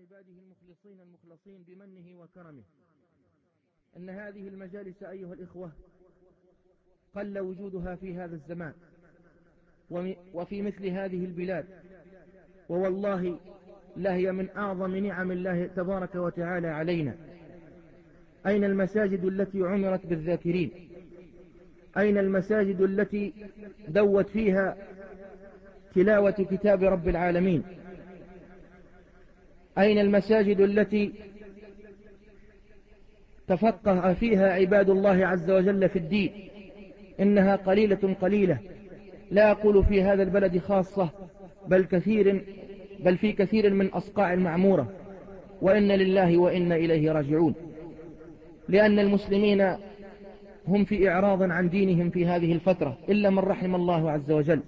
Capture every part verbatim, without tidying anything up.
عباده المخلصين المخلصين بمنه وكرمه. إن هذه المجالس أيها الإخوة قل وجودها في هذا الزمان وفي مثل هذه البلاد، ووالله لهي من أعظم نعم الله تبارك وتعالى علينا. أين المساجد التي عمرت بالذاكرين؟ أين المساجد التي دوت فيها تلاوة كتاب رب العالمين؟ أين المساجد التي تفقه فيها عباد الله عز وجل في الدين؟ إنها قليلة قليلة، لا أقول في هذا البلد خاصة، بل كثير بل في كثير من أصقاع المعمورة، وإن لله وإن إليه راجعون. لأن المسلمين هم في إعراض عن دينهم في هذه الفترة إلا من رحم الله عز وجل،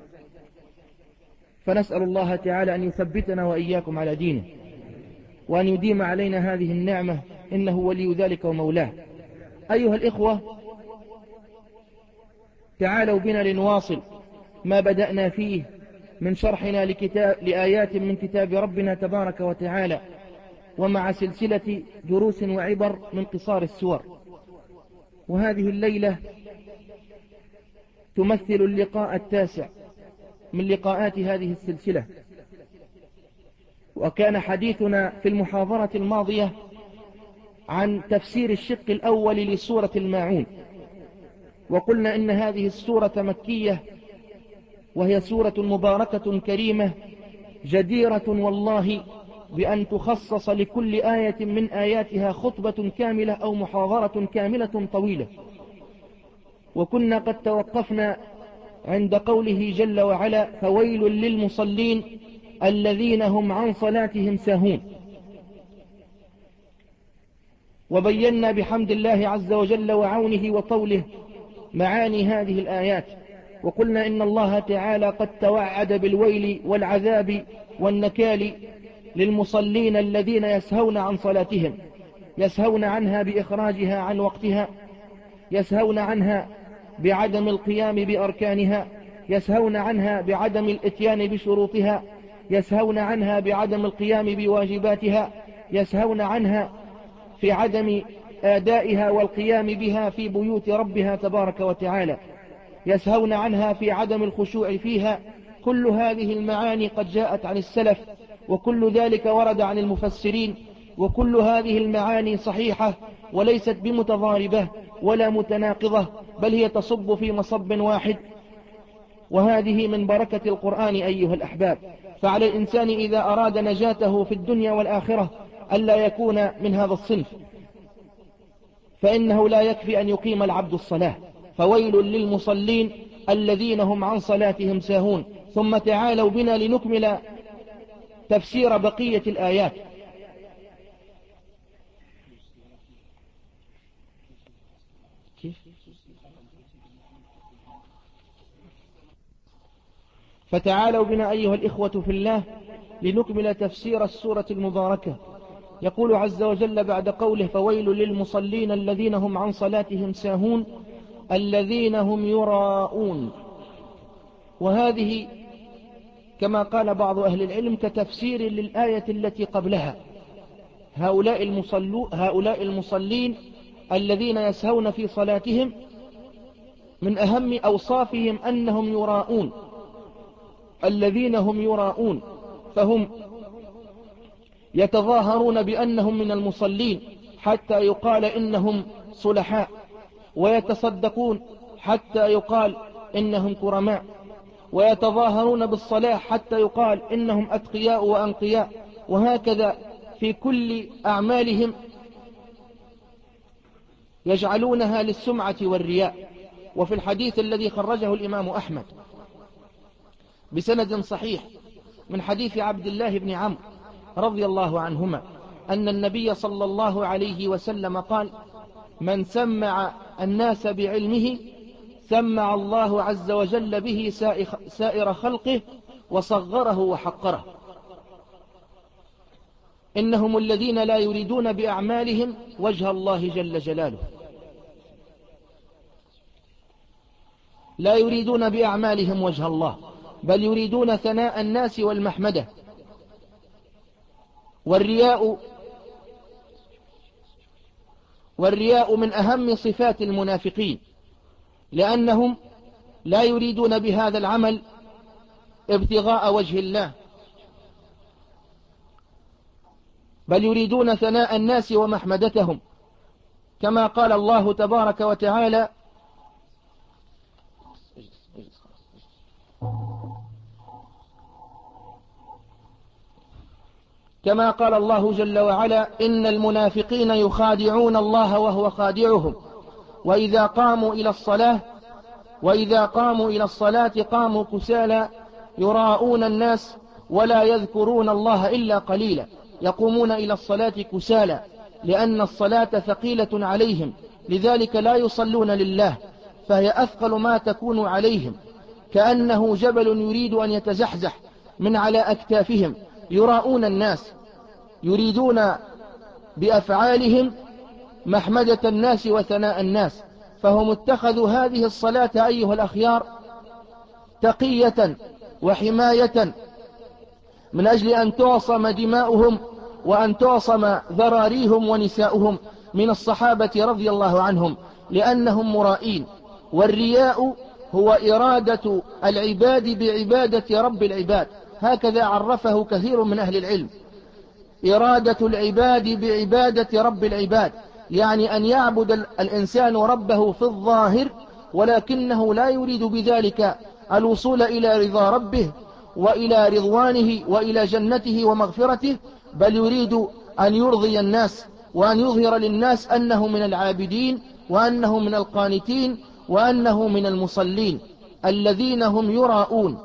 فنسأل الله تعالى أن يثبتنا وإياكم على دينه، وأن يديم علينا هذه النعمة، إنه ولي ذلك ومولاه. أيها الإخوة، تعالوا بنا لنواصل ما بدأنا فيه من شرحنا لكتاب لآيات من كتاب ربنا تبارك وتعالى، ومع سلسلة دروس وعبر من قصار السور. وهذه الليلة تمثل اللقاء التاسع من لقاءات هذه السلسلة. وكان حديثنا في المحاضرة الماضية عن تفسير الشق الأول لسورة الماعون، وقلنا إن هذه السورة مكية، وهي سورة مباركة كريمة جديرة والله بأن تخصص لكل آية من آياتها خطبة كاملة أو محاضرة كاملة طويلة. وكنا قد توقفنا عند قوله جل وعلا: فويل للمصلين الذين هم عن صلاتهم ساهون. وبينا بحمد الله عز وجل وعونه وطوله معاني هذه الآيات، وقلنا إن الله تعالى قد توعد بالويل والعذاب والنكال للمصلين الذين يسهون عن صلاتهم، يسهون عنها بإخراجها عن وقتها، يسهون عنها بعدم القيام بأركانها، يسهون عنها بعدم الاتيان بشروطها، يسهون عنها بعدم القيام بواجباتها، يسهون عنها في عدم آدائها والقيام بها في بيوت ربها تبارك وتعالى، يسهون عنها في عدم الخشوع فيها. كل هذه المعاني قد جاءت عن السلف، وكل ذلك ورد عن المفسرين، وكل هذه المعاني صحيحة وليست بمتضاربة ولا متناقضة، بل هي تصب في مصب واحد. وهذه من بركة القرآن أيها الأحباب. فعلى الإنسان إذا أراد نجاته في الدنيا والآخرة ألا يكون من هذا الصنف، فإنه لا يكفي أن يقيم العبد الصلاة. فويل للمصلين الذين هم عن صلاتهم ساهون. ثم تعالوا بنا لنكمل تفسير بقية الآيات. كيف؟ فتعالوا بنا أيها الإخوة في الله لنكمل تفسير السورة المباركة. يقول عز وجل بعد قوله: فويل للمصلين الذين هم عن صلاتهم ساهون الذين هم يراءون. وهذه كما قال بعض أهل العلم كتفسير للآية التي قبلها: هؤلاء, المصلو هؤلاء المصلين الذين يسهون في صلاتهم من أهم أوصافهم أنهم يراءون، الذين هم يراءون، فهم يتظاهرون بأنهم من المصلين حتى يقال إنهم صلحاء، ويتصدقون حتى يقال إنهم كرماء، ويتظاهرون بالصلاح حتى يقال إنهم أتقياء وأنقياء، وهكذا في كل أعمالهم يجعلونها للسمعة والرياء. وفي الحديث الذي خرجه الإمام أحمد بسند صحيح من حديث عبد الله بن عمرو رضي الله عنهما أن النبي صلى الله عليه وسلم قال: من سمع الناس بعلمه سمع الله عز وجل به سائر خلقه وصغره وحقره. إنهم الذين لا يريدون بأعمالهم وجه الله جل جلاله، لا يريدون بأعمالهم وجه الله، بل يريدون ثناء الناس والمحمدة. والرياء والرياء من أهم صفات المنافقين، لأنهم لا يريدون بهذا العمل ابتغاء وجه الله، بل يريدون ثناء الناس ومحمدتهم، كما قال الله تبارك وتعالى: كما قال الله جل وعلا: إن المنافقين يخادعون الله وهو خادعهم وإذا قاموا إلى الصلاة وإذا قاموا إلى الصلاة قاموا كسالى يراءون الناس ولا يذكرون الله إلا قليلا. يقومون إلى الصلاة كسالى لأن الصلاة ثقيلة عليهم، لذلك لا يصلون لله، فهي أثقل ما تكون عليهم، كأنه جبل يريد أن يتزحزح من على أكتافهم. يراءون الناس، يريدون بأفعالهم محمدة الناس وثناء الناس، فهم اتخذوا هذه الصلاة أيها الأخيار تقية وحماية من أجل أن تعصم دماؤهم وأن تعصم ذراريهم ونساؤهم من الصحابة رضي الله عنهم، لأنهم مرائين. والرياء هو إرادة العباد بعبادة رب العباد، هكذا عرفه كثير من أهل العلم: إرادة العباد بعبادة رب العباد، يعني أن يعبد الإنسان ربه في الظاهر، ولكنه لا يريد بذلك الوصول إلى رضا ربه وإلى رضوانه وإلى جنته ومغفرته، بل يريد أن يرضي الناس وأن يظهر للناس أنه من العابدين وأنه من القانتين وأنه من المصلين الذين هم يراءون.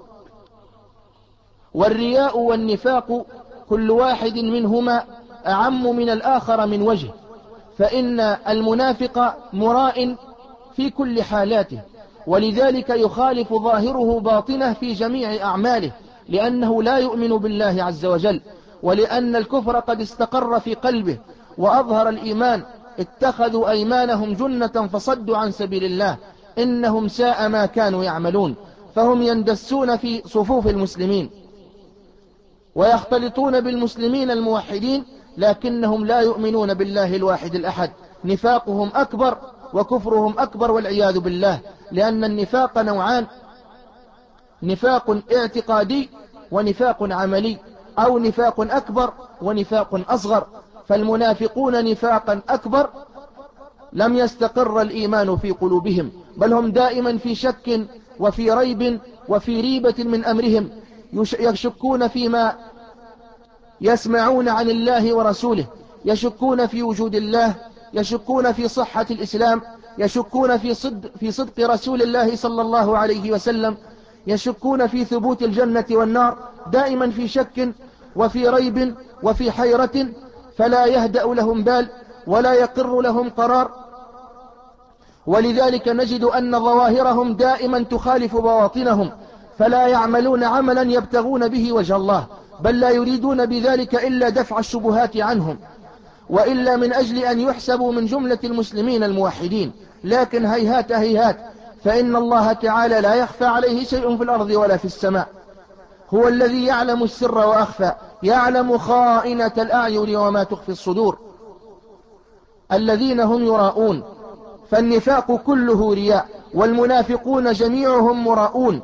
والرياء والنفاق كل واحد منهما أعم من الآخر من وجه، فإن المنافق مراء في كل حالاته، ولذلك يخالف ظاهره باطنه في جميع أعماله، لأنه لا يؤمن بالله عز وجل، ولأن الكفر قد استقر في قلبه وأظهر الإيمان. اتخذوا أيمانهم جنة فصدوا عن سبيل الله، إنهم ساء ما كانوا يعملون. فهم يندسون في صفوف المسلمين ويختلطون بالمسلمين الموحدين، لكنهم لا يؤمنون بالله الواحد الأحد. نفاقهم أكبر وكفرهم أكبر والعياذ بالله، لأن النفاق نوعان: نفاق اعتقادي ونفاق عملي، أو نفاق أكبر ونفاق أصغر. فالمنافقون نفاقا أكبر لم يستقر الإيمان في قلوبهم، بل هم دائما في شك وفي ريب وفي ريبة من أمرهم، يشكون فيما يسمعون عن الله ورسوله، يشكون في وجود الله، يشكون في صحة الإسلام، يشكون في صدق, في صدق رسول الله صلى الله عليه وسلم، يشكون في ثبوت الجنة والنار، دائما في شك وفي ريب وفي حيرة، فلا يهدأ لهم بال ولا يقر لهم قرار. ولذلك نجد أن ظواهرهم دائما تخالف بواطنهم، فلا يعملون عملا يبتغون به وجه الله، بل لا يريدون بذلك إلا دفع الشبهات عنهم، وإلا من أجل أن يحسبوا من جملة المسلمين الموحدين. لكن هيهات هيهات، فإن الله تعالى لا يخفى عليه شيء في الأرض ولا في السماء، هو الذي يعلم السر وأخفى، يعلم خائنة الأعين وما تخفي الصدور. الذين هم يراءون، فالنفاق كله رياء، والمنافقون جميعهم مراءون.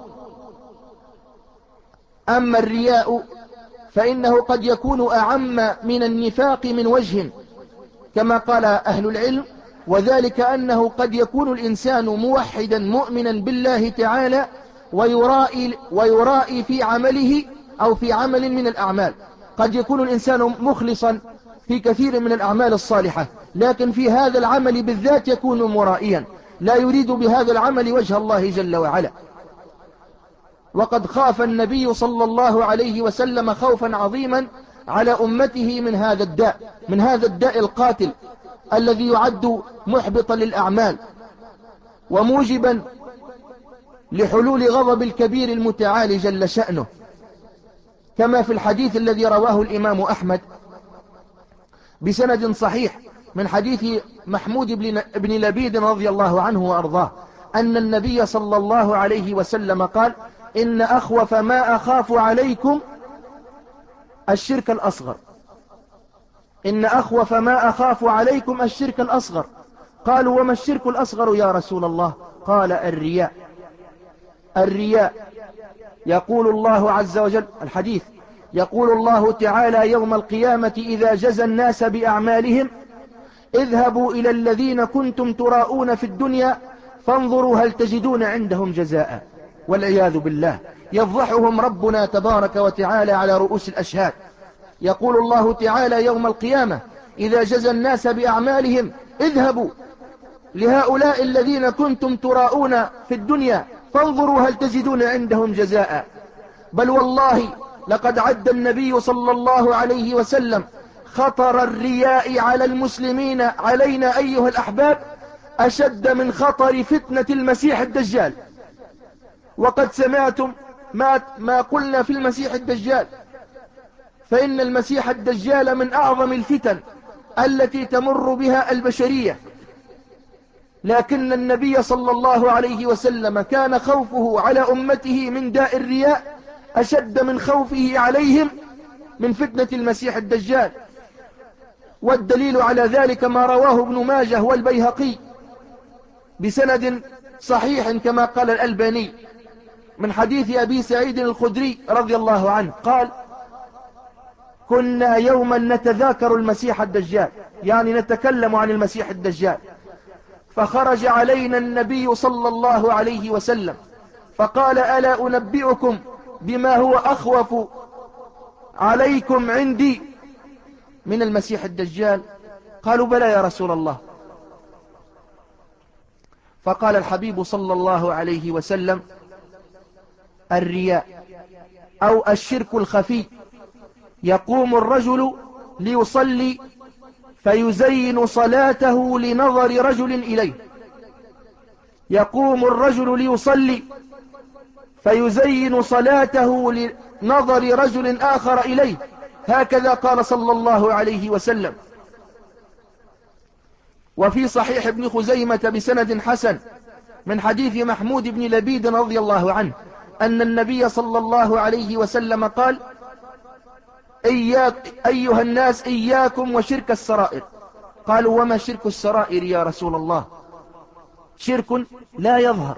أما الرياء فإنه قد يكون أعم من النفاق من وجه، كما قال أهل العلم، وذلك أنه قد يكون الإنسان موحدا مؤمنا بالله تعالى ويرائي, ويرائي في عمله أو في عمل من الأعمال. قد يكون الإنسان مخلصا في كثير من الأعمال الصالحة، لكن في هذا العمل بالذات يكون مرائيا، لا يريد بهذا العمل وجه الله جل وعلا. وقد خاف النبي صلى الله عليه وسلم خوفا عظيما على أمته من هذا الداء، من هذا الداء القاتل الذي يعد محبطا للأعمال وموجبا لحلول غضب الكبير المتعالي جل شأنه، كما في الحديث الذي رواه الإمام أحمد بسند صحيح من حديث محمود بن لبيد رضي الله عنه وأرضاه، أن النبي صلى الله عليه وسلم قال: إن أخوف ما أخاف عليكم الشرك الأصغر. إن أخوف ما أخاف عليكم الشرك الأصغر. قالوا وما الشرك الأصغر يا رسول الله؟ قال الرياء. الرياء. يقول الله عز وجل الحديث، يقول الله تعالى يوم القيامة إذا جزى الناس بأعمالهم اذهبوا إلى الذين كنتم تراءون في الدنيا فانظروا هل تجدون عندهم جزاء. والعياذ بالله، يفضحهم ربنا تبارك وتعالى على رؤوس الأشهاد. يقول الله تعالى يوم القيامة إذا جزى الناس بأعمالهم اذهبوا لهؤلاء الذين كنتم تراءون في الدنيا فانظروا هل تجدون عندهم جزاء. بل والله لقد عد النبي صلى الله عليه وسلم خطر الرياء على المسلمين علينا أيها الأحباب أشد من خطر فتنة المسيح الدجال. وقد سمعتم ما, ما قلنا في المسيح الدجال، فإن المسيح الدجال من أعظم الفتن التي تمر بها البشرية، لكن النبي صلى الله عليه وسلم كان خوفه على أمته من داء الرياء أشد من خوفه عليهم من فتنة المسيح الدجال. والدليل على ذلك ما رواه ابن ماجه والبيهقي بسند صحيح كما قال الألباني من حديث أبي سعيد الخدري رضي الله عنه قال كنا يوما نتذاكر المسيح الدجال، يعني نتكلم عن المسيح الدجال، فخرج علينا النبي صلى الله عليه وسلم فقال ألا أنبئكم بما هو أخوف عليكم عندي من المسيح الدجال؟ قالوا بلى يا رسول الله. فقال الحبيب صلى الله عليه وسلم الرياء أو الشرك الخفي. يقوم الرجل ليصلي فيزين صلاته لنظر رجل إليه. يقوم الرجل ليصلي فيزين صلاته لنظر رجل آخر إليه، هكذا قال صلى الله عليه وسلم. وفي صحيح ابن خزيمة بسند حسن من حديث محمود بن لبيد رضي الله عنه أن النبي صلى الله عليه وسلم قال إياك أيها الناس إياكم وشرك السرائر. قالوا وما شرك السرائر يا رسول الله؟ شرك لا يظهر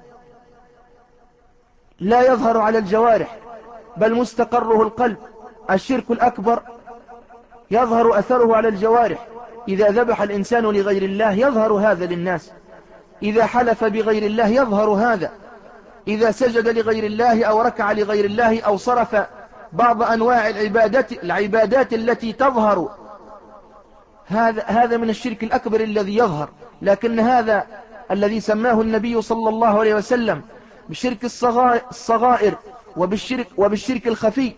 لا يظهر على الجوارح بل مستقره القلب. الشرك الأكبر يظهر أثره على الجوارح، إذا ذبح الإنسان لغير الله يظهر هذا للناس، إذا حلف بغير الله يظهر هذا، إذا سجد لغير الله أو ركع لغير الله أو صرف بعض أنواع العبادات, العبادات التي تظهر، هذا هذا من الشرك الأكبر الذي يظهر. لكن هذا الذي سماه النبي صلى الله عليه وسلم بالشرك الصغائر وبالشرك, وبالشرك الخفي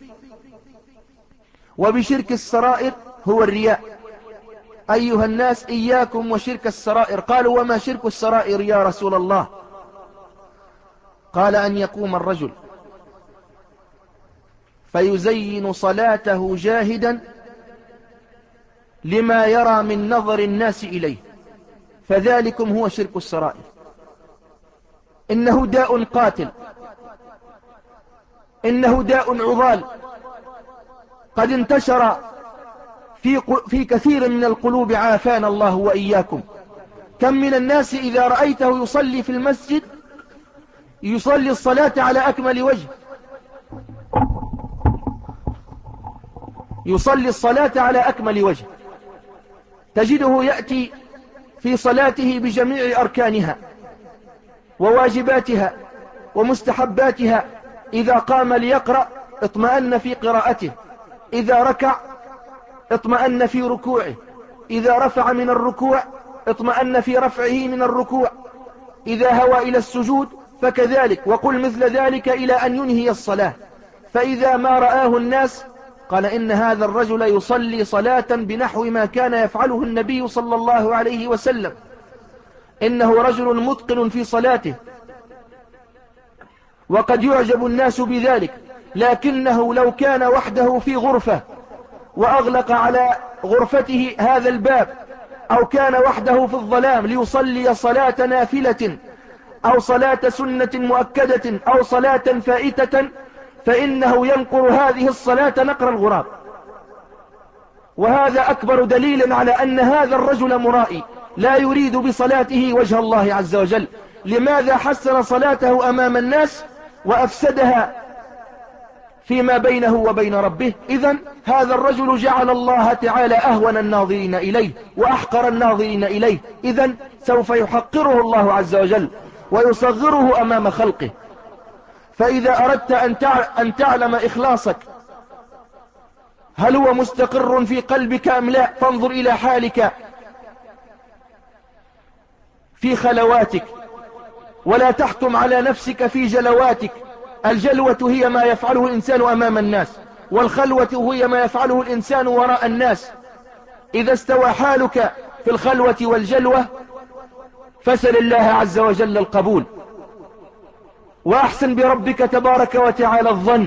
وبشرك السرائر هو الرياء. أيها الناس إياكم وشرك السرائر. قالوا وما شرك السرائر يا رسول الله؟ قال أن يقوم الرجل فيزين صلاته جاهدا لما يرى من نظر الناس إليه، فذلكم هو شرك السرائر. إنه داء قاتل، إنه داء عضال قد انتشر في, في كثير من القلوب، عافانا الله وإياكم. كم من الناس إذا رأيته يصلي في المسجد يصلي الصلاة على أكمل وجه، يصلي الصلاة على أكمل وجه، تجده يأتي في صلاته بجميع أركانها وواجباتها ومستحباتها. إذا قام ليقرأ اطمأن في قراءته، إذا ركع اطمأن في ركوعه، إذا رفع من الركوع اطمأن في رفعه من الركوع، إذا هوى إلى السجود فكذلك، وقل مثل ذلك إلى أن ينهي الصلاة. فإذا ما رآه الناس قال إن هذا الرجل يصلي صلاة بنحو ما كان يفعله النبي صلى الله عليه وسلم، إنه رجل متقن في صلاته. وقد يعجب الناس بذلك، لكنه لو كان وحده في غرفة وأغلق على غرفته هذا الباب، أو كان وحده في الظلام ليصلي صلاة نافلة أو صلاة سنة مؤكدة أو صلاة فائتة، فإنه ينقر هذه الصلاة نقر الغراب. وهذا أكبر دليل على أن هذا الرجل مرائي لا يريد بصلاته وجه الله عز وجل. لماذا حسن صلاته أمام الناس وأفسدها فيما بينه وبين ربه؟ إذن هذا الرجل جعل الله تعالى أهون الناظرين إليه وأحقر الناظرين إليه، إذن سوف يحقره الله عز وجل ويصغره أمام خلقه. فإذا أردت أن تعلم إخلاصك هل هو مستقر في قلبك أم لا، فانظر إلى حالك في خلواتك، ولا تحكم على نفسك في جلواتك. الجلوة هي ما يفعله الإنسان أمام الناس، والخلوة هي ما يفعله الإنسان وراء الناس. إذا استوى حالك في الخلوة والجلوة فسل الله عز وجل القبول، وأحسن بربك تبارك وتعالى الظن،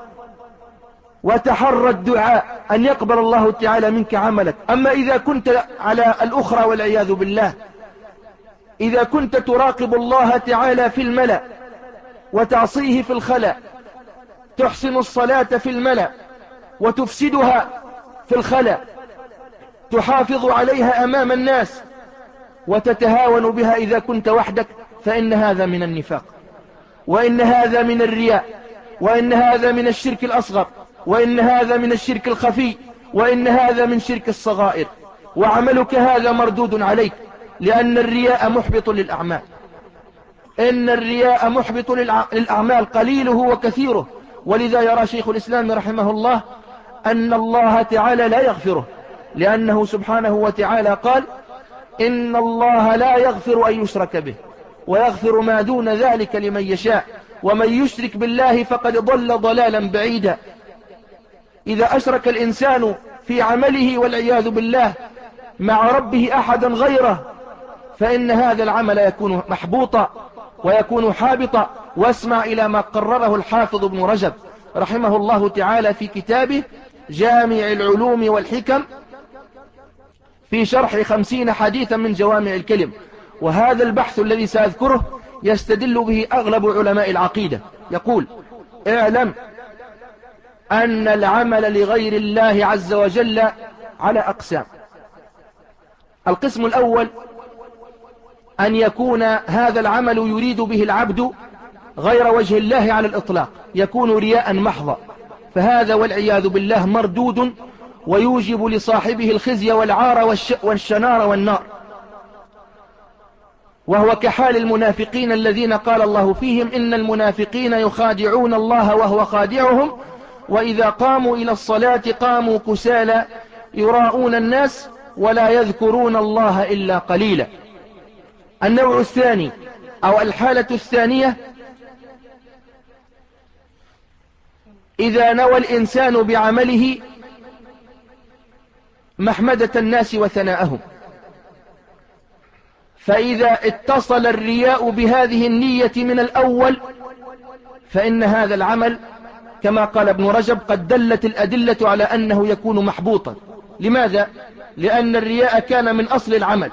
وتحرى الدعاء أن يقبل الله تعالى منك عملك. أما إذا كنت على الأخرى والعياذ بالله، إذا كنت تراقب الله تعالى في الملأ وتعصيه في الخلأ، تحسن الصلاة في الملأ وتفسدها في الخلأ، تحافظ عليها أمام الناس وتتهاون بها إذا كنت وحدك، فإن هذا من النفاق، وإن هذا من الرياء، وإن هذا من الشرك الأصغر، وإن هذا من الشرك الخفي، وإن هذا من شرك الصغائر. وعملك هذا مردود عليك، لأن الرياء محبط للأعمال. إن الرياء محبط للأعمال قليله وكثيره. ولذا يرى شيخ الإسلام رحمه الله أن الله تعالى لا يغفره، لأنه سبحانه وتعالى قال: إن الله لا يغفر أن يشرك به ويغفر ما دون ذلك لمن يشاء، ومن يشرك بالله فقد ضل ضلالا بعيدا. إذا أشرك الإنسان في عمله والعياذ بالله مع ربه أحدا غيره، فإن هذا العمل يكون محبوطا ويكون حابطا. واسمع إلى ما قرره الحافظ ابن رجب رحمه الله تعالى في كتابه جامع العلوم والحكم في شرح خمسين حديثا من جوامع الكلم. وهذا البحث الذي سأذكره يستدل به أغلب علماء العقيدة. يقول: اعلم أن العمل لغير الله عز وجل على أقسام. القسم الأول أن يكون هذا العمل يريد به العبد غير وجه الله على الإطلاق، يكون رياء محضا، فهذا والعياذ بالله مردود ويوجب لصاحبه الخزي والعار والشنار والنار، وهو كحال المنافقين الذين قال الله فيهم: إن المنافقين يخادعون الله وهو خادعهم وإذا قاموا إلى الصلاة قاموا كسالى يراءون الناس ولا يذكرون الله إلا قليلا. النوع الثاني أو الحالة الثانية: إذا نوى الإنسان بعمله محمدة الناس وثناءهم، فإذا اتصل الرياء بهذه النية من الأول فإن هذا العمل كما قال ابن رجب قد دلت الأدلة على أنه يكون محبوطا. لماذا؟ لأن الرياء كان من أصل العمل.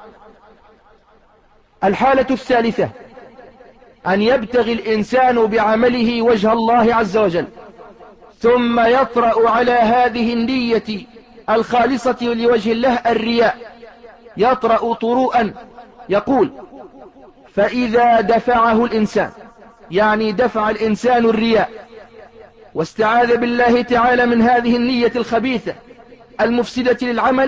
الحالة الثالثة أن يبتغي الإنسان بعمله وجه الله عز وجل، ثم يطرأ على هذه النية الخالصة لوجه الله الرياء، يطرأ طروءا. يقول: فإذا دفعه الإنسان، يعني دفع الإنسان الرياء واستعاذ بالله تعالى من هذه النية الخبيثة المفسدة للعمل،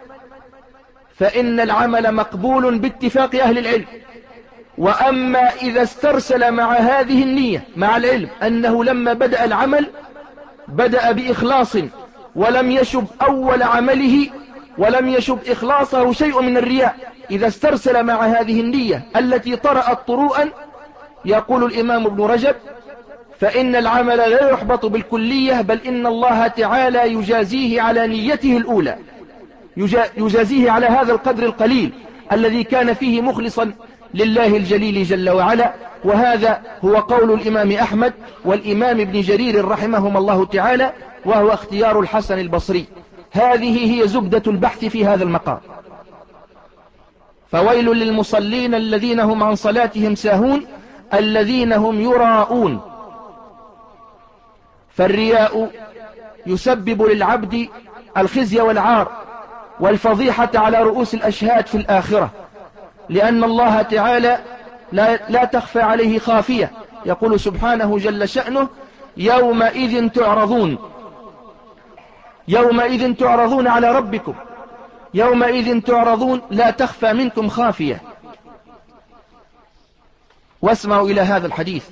فإن العمل مقبول باتفاق أهل العلم. وأما إذا استرسل مع هذه النية مع العلم أنه لما بدأ العمل بدأ بإخلاص ولم يشب أول عمله ولم يشب إخلاصه شيء من الرياء، إذا استرسل مع هذه النية التي طرأت طروءا، يقول الإمام ابن رجب: فإن العمل لا يحبط بالكلية، بل إن الله تعالى يجازيه على نيته الأولى، يجازيه على هذا القدر القليل الذي كان فيه مخلصا لله الجليل جل وعلا. وهذا هو قول الإمام أحمد والإمام ابن جرير رحمهما الله تعالى، وهو اختيار الحسن البصري. هذه هي زبدة البحث في هذا المقام. فويل للمصلين الذين هم عن صلاتهم ساهون الذين هم يراءون. فالرياء يسبب للعبد الخزي والعار والفضيحة على رؤوس الأشهاد في الآخرة، لأن الله تعالى لا, لا تخفى عليه خافية. يقول سبحانه جل شأنه: يومئذ تعرضون يومئذ تعرضون على ربكم يومئذ تعرضون لا تخفى منكم خافية. واسمعوا إلى هذا الحديث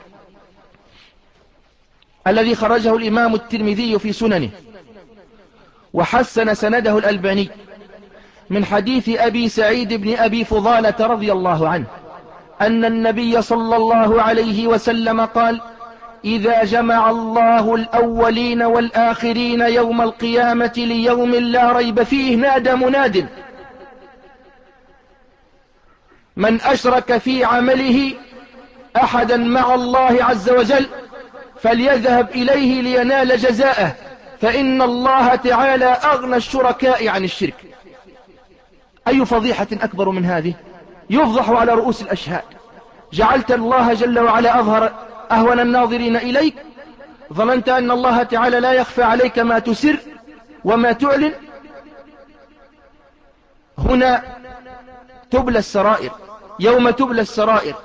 الذي خرجه الإمام الترمذي في سننه وحسن سنده الألباني من حديث أبي سعيد بن أبي فضالة رضي الله عنه أن النبي صلى الله عليه وسلم قال: إذا جمع الله الأولين والآخرين يوم القيامة ليوم لا ريب فيه نادى مناد: من أشرك في عمله أحدا مع الله عز وجل فليذهب إليه لينال جزاءه، فإن الله تعالى أغنى الشركاء عن الشرك. أي فضيحة أكبر من هذه؟ يفضح على رؤوس الأشهاد. جعلت الله جل وعلا أظهر أهون الناظرين إليك؟ ظننت أن الله تعالى لا يخفى عليك ما تسر وما تعلن؟ هنا تبلى السرائر، يوم تبلى السرائر.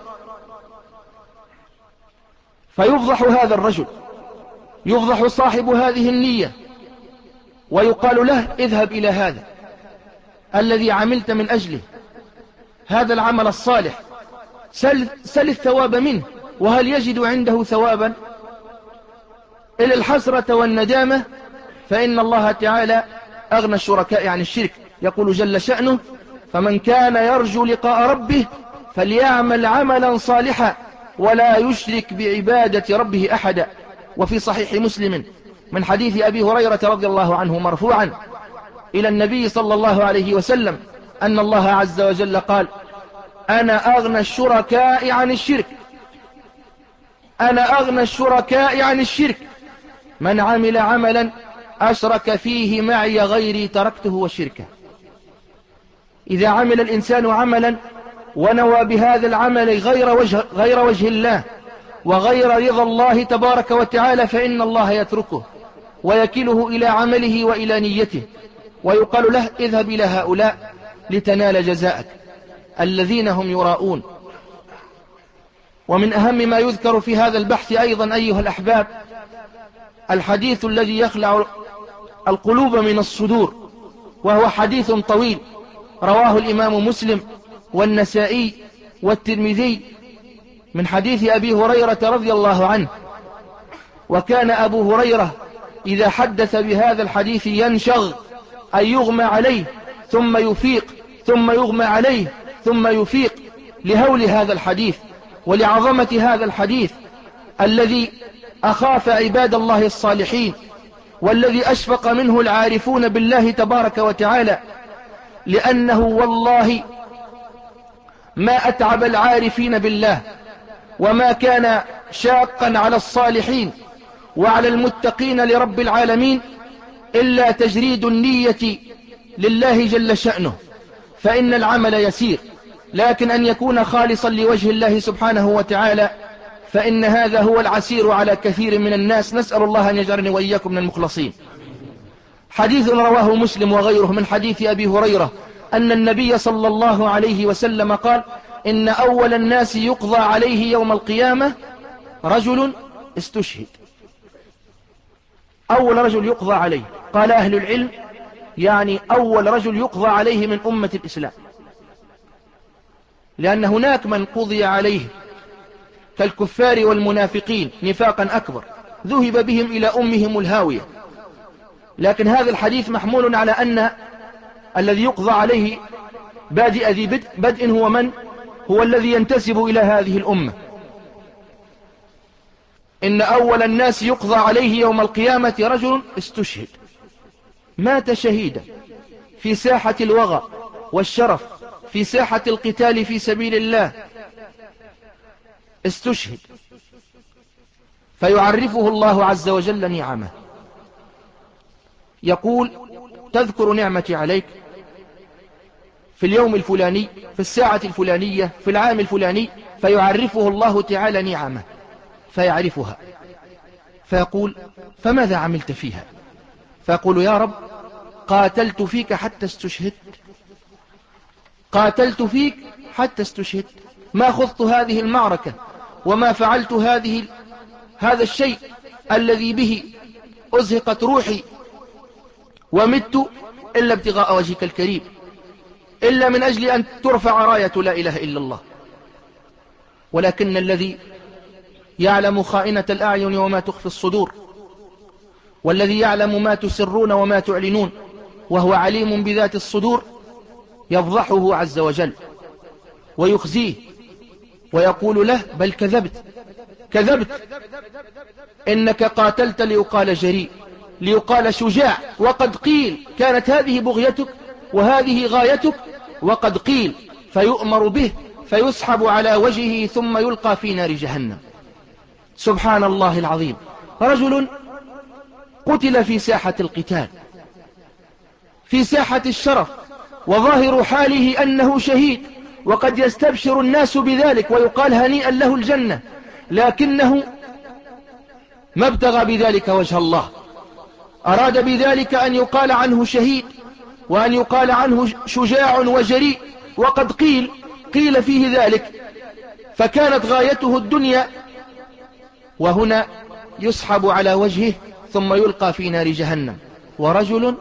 فيفضح هذا الرجل، يفضح صاحب هذه النية، ويقال له: اذهب إلى هذا الذي عملت من أجله هذا العمل الصالح، سل, سل الثواب منه، وهل يجد عنده ثوابا؟ إلى الحسرة والندامة، فإن الله تعالى أغنى الشركاء عن الشرك. يقول جل شأنه: فمن كان يرجو لقاء ربه فليعمل عملا صالحا ولا يشرك بعبادة ربه أحدا. وفي صحيح مسلم من حديث أبي هريرة رضي الله عنه مرفوعا إلى النبي صلى الله عليه وسلم أن الله عز وجل قال: أنا أغنى الشركاء عن الشرك أنا أغنى الشركاء عن الشرك من عمل عملا أشرك فيه معي غيري تركته وشركه. إذا عمل الإنسان عملا ونوى بهذا العمل غير وجه, غير وجه الله وغير رضا الله تبارك وتعالى، فإن الله يتركه ويكله إلى عمله وإلى نيته، ويقال له: اذهب إلى هؤلاء لتنال جزاءك الذين هم يراؤون. ومن أهم ما يذكر في هذا البحث أيضا أيها الأحباب الحديث الذي يخلع القلوب من الصدور، وهو حديث طويل رواه الإمام مسلم والنسائي والترمذي من حديث أبي هريرة رضي الله عنه. وكان أبو هريرة إذا حدث بهذا الحديث ينشغ، أي يغمى عليه ثم يفيق، ثم يغمى عليه ثم يفيق، لهول هذا الحديث ولعظمة هذا الحديث الذي أخاف عباد الله الصالحين، والذي أشفق منه العارفون بالله تبارك وتعالى، لأنه والله ما أتعب العارفين بالله وما كان شاقا على الصالحين وعلى المتقين لرب العالمين إلا تجريد النية لله جل شأنه. فإن العمل يسير، لكن أن يكون خالصا لوجه الله سبحانه وتعالى فإن هذا هو العسير على كثير من الناس. نسأل الله أن يجعلني وإياكم من المخلصين. حديث رواه مسلم وغيره من حديث أبي هريرة أن النبي صلى الله عليه وسلم قال: إن أول الناس يقضى عليه يوم القيامة رجل استشهد. أول رجل يقضى عليه، قال أهل العلم يعني أول رجل يقضى عليه من أمة الإسلام، لأن هناك من قضي عليه كالكفار والمنافقين نفاقا أكبر ذهب بهم إلى أمهم الهاوية، لكن هذا الحديث محمول على أن الذي يقضى عليه بادئ ذي بدء, بدء هو من؟ هو الذي ينتسب إلى هذه الأمة. إن أول الناس يقضى عليه يوم القيامة رجل استشهد، مات شهيدا في ساحة الوغى والشرف، في ساحة القتال في سبيل الله، استشهد، فيعرفه الله عز وجل نعمه، يقول: تذكر نعمتي عليك في اليوم الفلاني، في الساعة الفلانية، في العام الفلاني، فيعرفه الله تعالى نعمه فيعرفها، فيقول: فماذا عملت فيها؟ فيقول: يا رب قاتلت فيك حتى استشهدت، قاتلت فيك حتى استشهدت، ما خضت هذه المعركة وما فعلت هذه هذا الشيء الذي به أزهقت روحي ومت إلا ابتغاء وجهك الكريم، إلا من أجل أن ترفع راية لا إله إلا الله. ولكن الذي يعلم خائنة الأعين وما تخفي الصدور، والذي يعلم ما تسرون وما تعلنون، وهو عليم بذات الصدور، يفضحه عز وجل ويخزيه ويقول له بل كذبت كذبت، إنك قاتلت ليقال جريء، ليقال شجاع، وقد قيل كانت هذه بغيتك وهذه غايتك، وقد قيل، فيؤمر به فيسحب على وجهه ثم يلقى في نار جهنم. سبحان الله العظيم. رجل قتل في ساحة القتال، في ساحة الشرف، وظاهر حاله أنه شهيد، وقد يستبشر الناس بذلك ويقال هنيئا له الجنة، لكنه ما ابتغى بذلك وجه الله، أراد بذلك أن يقال عنه شهيد وأن يقال عنه شجاع وجريء، وقد قيل قيل فيه ذلك، فكانت غايته الدنيا، وهنا يسحب على وجهه ثم يلقى في نار جهنم. ورجل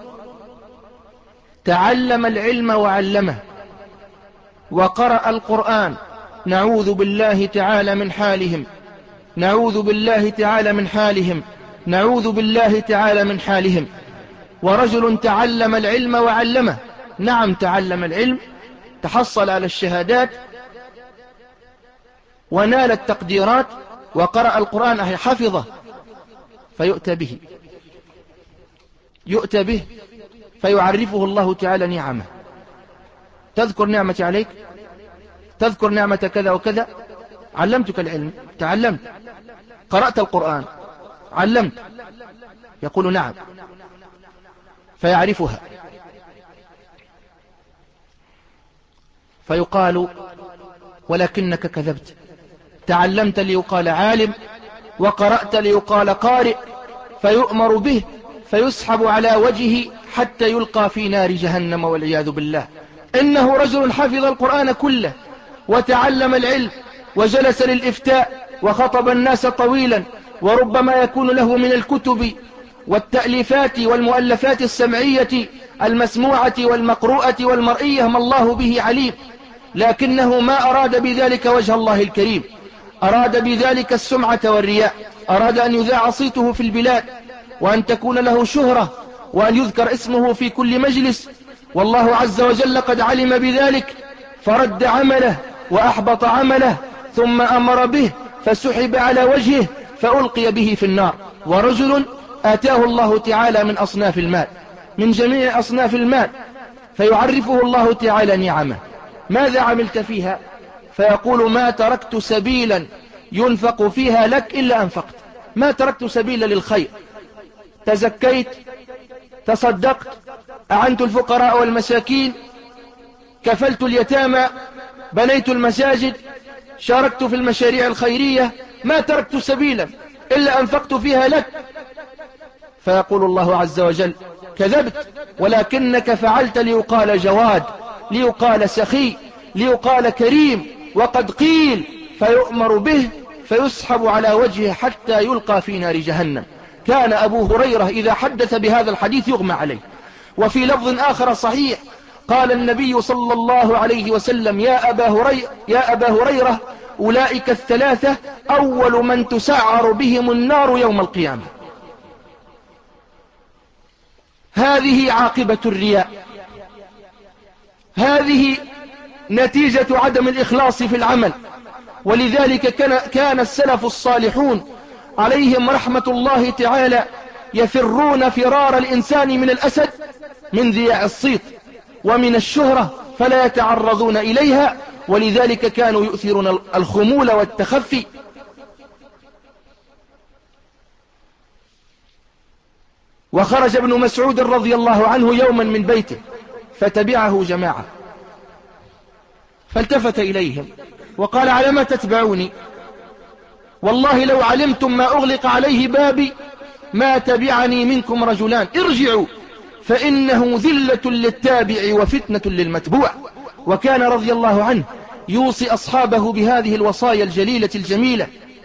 تعلم العلم وعلمه وقرأ القرآن، نعوذ بالله تعالى من حالهم نعوذ بالله تعالى من حالهم نعوذ بالله تعالى من حالهم. ورجل تعلم العلم وعلمه، نعم تعلم العلم، تحصل على الشهادات ونال التقديرات، وقرأ القرآن أي حفظه، فيؤتى به يؤتى به فيعرفه الله تعالى نعمه. تذكر نعمتي عليك، تذكر نعمة كذا وكذا، علمتك العلم، تعلمت، قرأت القرآن، علمت، يقول نعم، فيعرفها، فيقال ولكنك كذبت، تعلمت ليقال عالم وقرأت ليقال قارئ، فيؤمر به فيسحب على وجهه حتى يلقى في نار جهنم والعياذ بالله. إنه رجل حفظ القرآن كله وتعلم العلم وجلس للإفتاء وخطب الناس طويلا، وربما يكون له من الكتب والتأليفات والمؤلفات السمعية المسموعة والمقروءة والمرئية ما الله به عليم، لكنه ما أراد بذلك وجه الله الكريم، أراد بذلك السمعة والرياء، أراد أن يذاع صيته في البلاد، وأن تكون له شهرة، وأن يذكر اسمه في كل مجلس، والله عز وجل قد علم بذلك فرد عمله وأحبط عمله، ثم أمر به فسحب على وجهه فألقي به في النار. ورجل آتاه الله تعالى من أصناف المال، من جميع أصناف المال، فيعرفه الله تعالى نعمه، ماذا عملت فيها؟ فيقول ما تركت سبيلا ينفق فيها لك إلا أنفقت، ما تركت سبيلا للخير، تزكيت، تصدقت، أعنت الفقراء والمساكين، كفلت اليتامى، بنيت المساجد، شاركت في المشاريع الخيرية، ما تركت سبيلا إلا أنفقت فيها لك. فيقول الله عز وجل كذبت، ولكنك فعلت ليقال جواد، ليقال سخي، ليقال كريم، وقد قيل، فيؤمر به فيسحب على وجهه حتى يلقى في نار جهنم. كان أبو هريرة إذا حدث بهذا الحديث يغمى عليه. وفي لفظ آخر صحيح قال النبي صلى الله عليه وسلم يا أبا هريرة, يا أبا هريرة أولئك الثلاثة أول من تسعر بهم النار يوم القيامة. هذه عاقبة الرياء، هذه نتيجة عدم الإخلاص في العمل. ولذلك كان, كان السلف الصالحون عليهم رحمة الله تعالى يفرون فرار الإنسان من الأسد من ذياع الصيت ومن الشهرة، فلا يتعرضون إليها، ولذلك كانوا يؤثرون الخمول والتخفي. وخرج ابن مسعود رضي الله عنه يوما من بيته فتبعه جماعة، فالتفت إليهم وقال على ما تتبعوني؟ والله لو علمتم ما أغلق عليه بابي ما تبعني منكم رجلان، ارجعوا فإنه ذلة للتابع وفتنة للمتبوع. وكان رضي الله عنه يوصي أصحابه بهذه الوصايا الجليلة الجميلة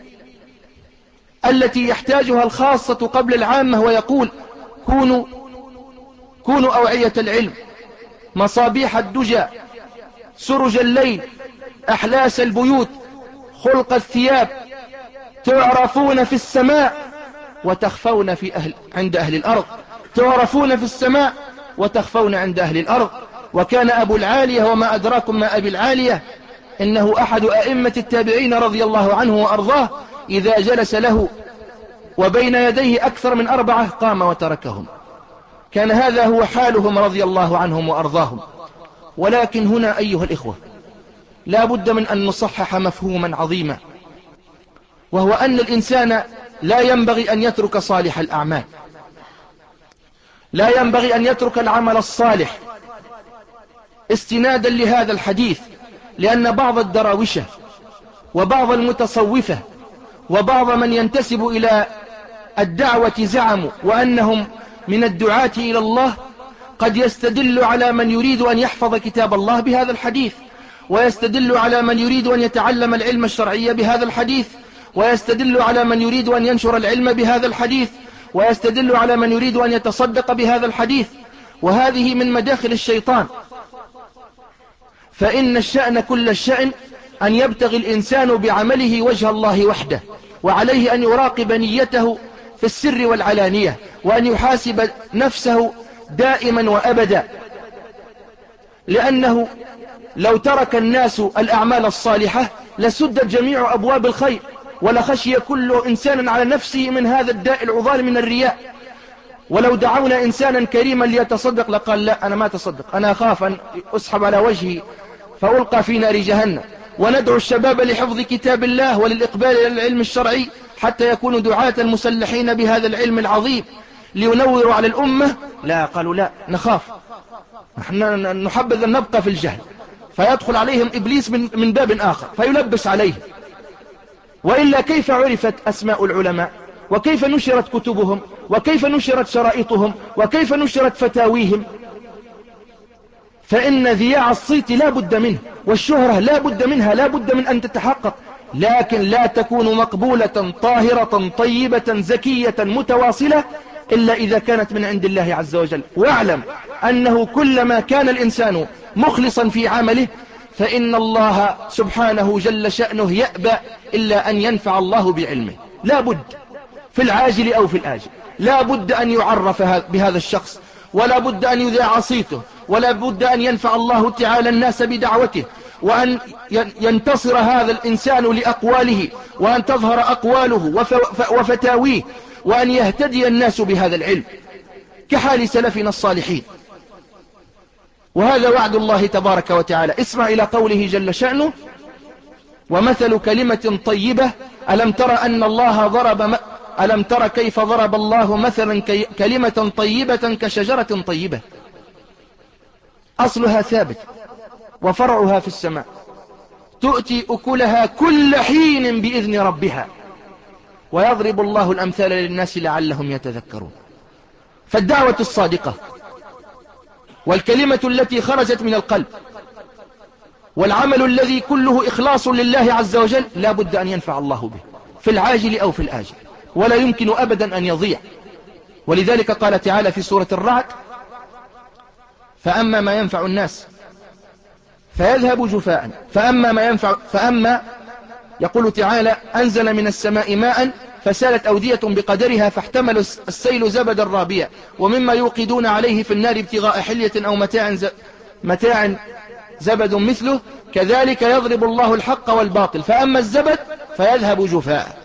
التي يحتاجها الخاصة قبل العامة، ويقول: كونوا كونوا أوعية العلم، مصابيح الدجى، سرج الليل، أحلاس البيوت، خلق الثياب، تعرفون في السماء وتخفون في أهل عند أهل الأرض، تعرفون في السماء وتخفون عند أهل الأرض. وكان أبو العالية، وما أدراكم ما أبي العالية، إنه أحد أئمة التابعين رضي الله عنه وأرضاه، إذا جلس له وبين يديه أكثر من أربعة قام وتركهم. كان هذا هو حالهم رضي الله عنهم وأرضاهم. ولكن هنا أيها الإخوة لا بد من أن نصحح مفهوما عظيما، وهو أن الإنسان لا ينبغي أن يترك صالح الأعمال، لا ينبغي أن يترك العمل الصالح استنادا لهذا الحديث، لأن بعض الدراوشة وبعض المتصوفة وبعض من ينتسب إلى الدعوة زعموا وأنهم من الدعاة إلى الله قد يستدل على من يريد أن يحفظ كتاب الله بهذا الحديث، ويستدل على من يريد أن يتعلم العلم الشرعي بهذا الحديث، ويستدل على من يريد أن ينشر العلم بهذا الحديث، ويستدل على من يريد أن يتصدق بهذا الحديث. وهذه من مداخل الشيطان. فإن الشأن كل الشأن أن يبتغي الإنسان بعمله وجه الله وحده، وعليه أن يراقب نيته في السر والعلانية، وأن يحاسب نفسه دائما وأبدا، لأنه لو ترك الناس الأعمال الصالحة لسدت جميع أبواب الخير، ولخشي كل إنسان على نفسه من هذا الداء العضال من الرياء. ولو دعونا إنسانا كريما ليتصدق لقال: لا، أنا ما تصدق، أنا أخاف أن أسحب على وجهي فألقى في نار جهنم. وندعو الشباب لحفظ كتاب الله وللإقبال إلى العلم الشرعي حتى يكونوا دعاة مسلحين بهذا العلم العظيم لينوروا على الأمة. لا، قالوا: لا، نخاف، نحن نحبذ أن نبقى في الجهل، فيدخل عليهم إبليس من, من باب آخر فيلبس عليهم. وإلا كيف عرفت أسماء العلماء؟ وكيف نشرت كتبهم؟ وكيف نشرت شرائطهم؟ وكيف نشرت فتاويهم؟ فإن ذياع الصيت لا بد منه، والشهرة لا بد منها، لا بد من أن تتحقق، لكن لا تكون مقبولة طاهرة طيبة زكية متواصلة إلا إذا كانت من عند الله عز وجل. واعلم أنه كلما كان الإنسان مخلصا في عمله فإن الله سبحانه جل شأنه يأبى إلا أن ينفع الله بعلمه. لا بد في العاجل أو في الآجل، لا بد أن يعرف بهذا الشخص، ولا بد أن يذاع صيته، ولا بد أن ينفع الله تعالى الناس بدعوته، وأن ينتصر هذا الإنسان لأقواله، وأن تظهر أقواله وفتاويه، وأن يهتدي الناس بهذا العلم كحال سلفنا الصالحين. وهذا وعد الله تبارك وتعالى. اسمع إلى قوله جل شأنه: ومثل كلمة طيبة ألم تر أن الله ضرب م... ألم تر كيف ضرب الله مثلا كي... كلمة طيبة كشجرة طيبة أصلها ثابت وفرعها في السماء تؤتي أكلها كل حين بإذن ربها ويضرب الله الأمثال للناس لعلهم يتذكرون. فالدعوة الصادقة والكلمة التي خرجت من القلب والعمل الذي كله إخلاص لله عز وجل لا بد أن ينفع الله به في العاجل أو في الآجل، ولا يمكن أبدا أن يضيع. ولذلك قال تعالى في سورة الرعد: فأما ما ينفع الناس فيذهب جفاء فأما ما ينفع فأما يقول تعالى: أنزل من السماء ماء فسالت أودية بقدرها فاحتمل السيل زبدا رابيا ومما يوقدون عليه في النار ابتغاء حلية أو متاع, ز... متاع زبد مثله كذلك يضرب الله الحق والباطل فأما الزبد فيذهب جفاء.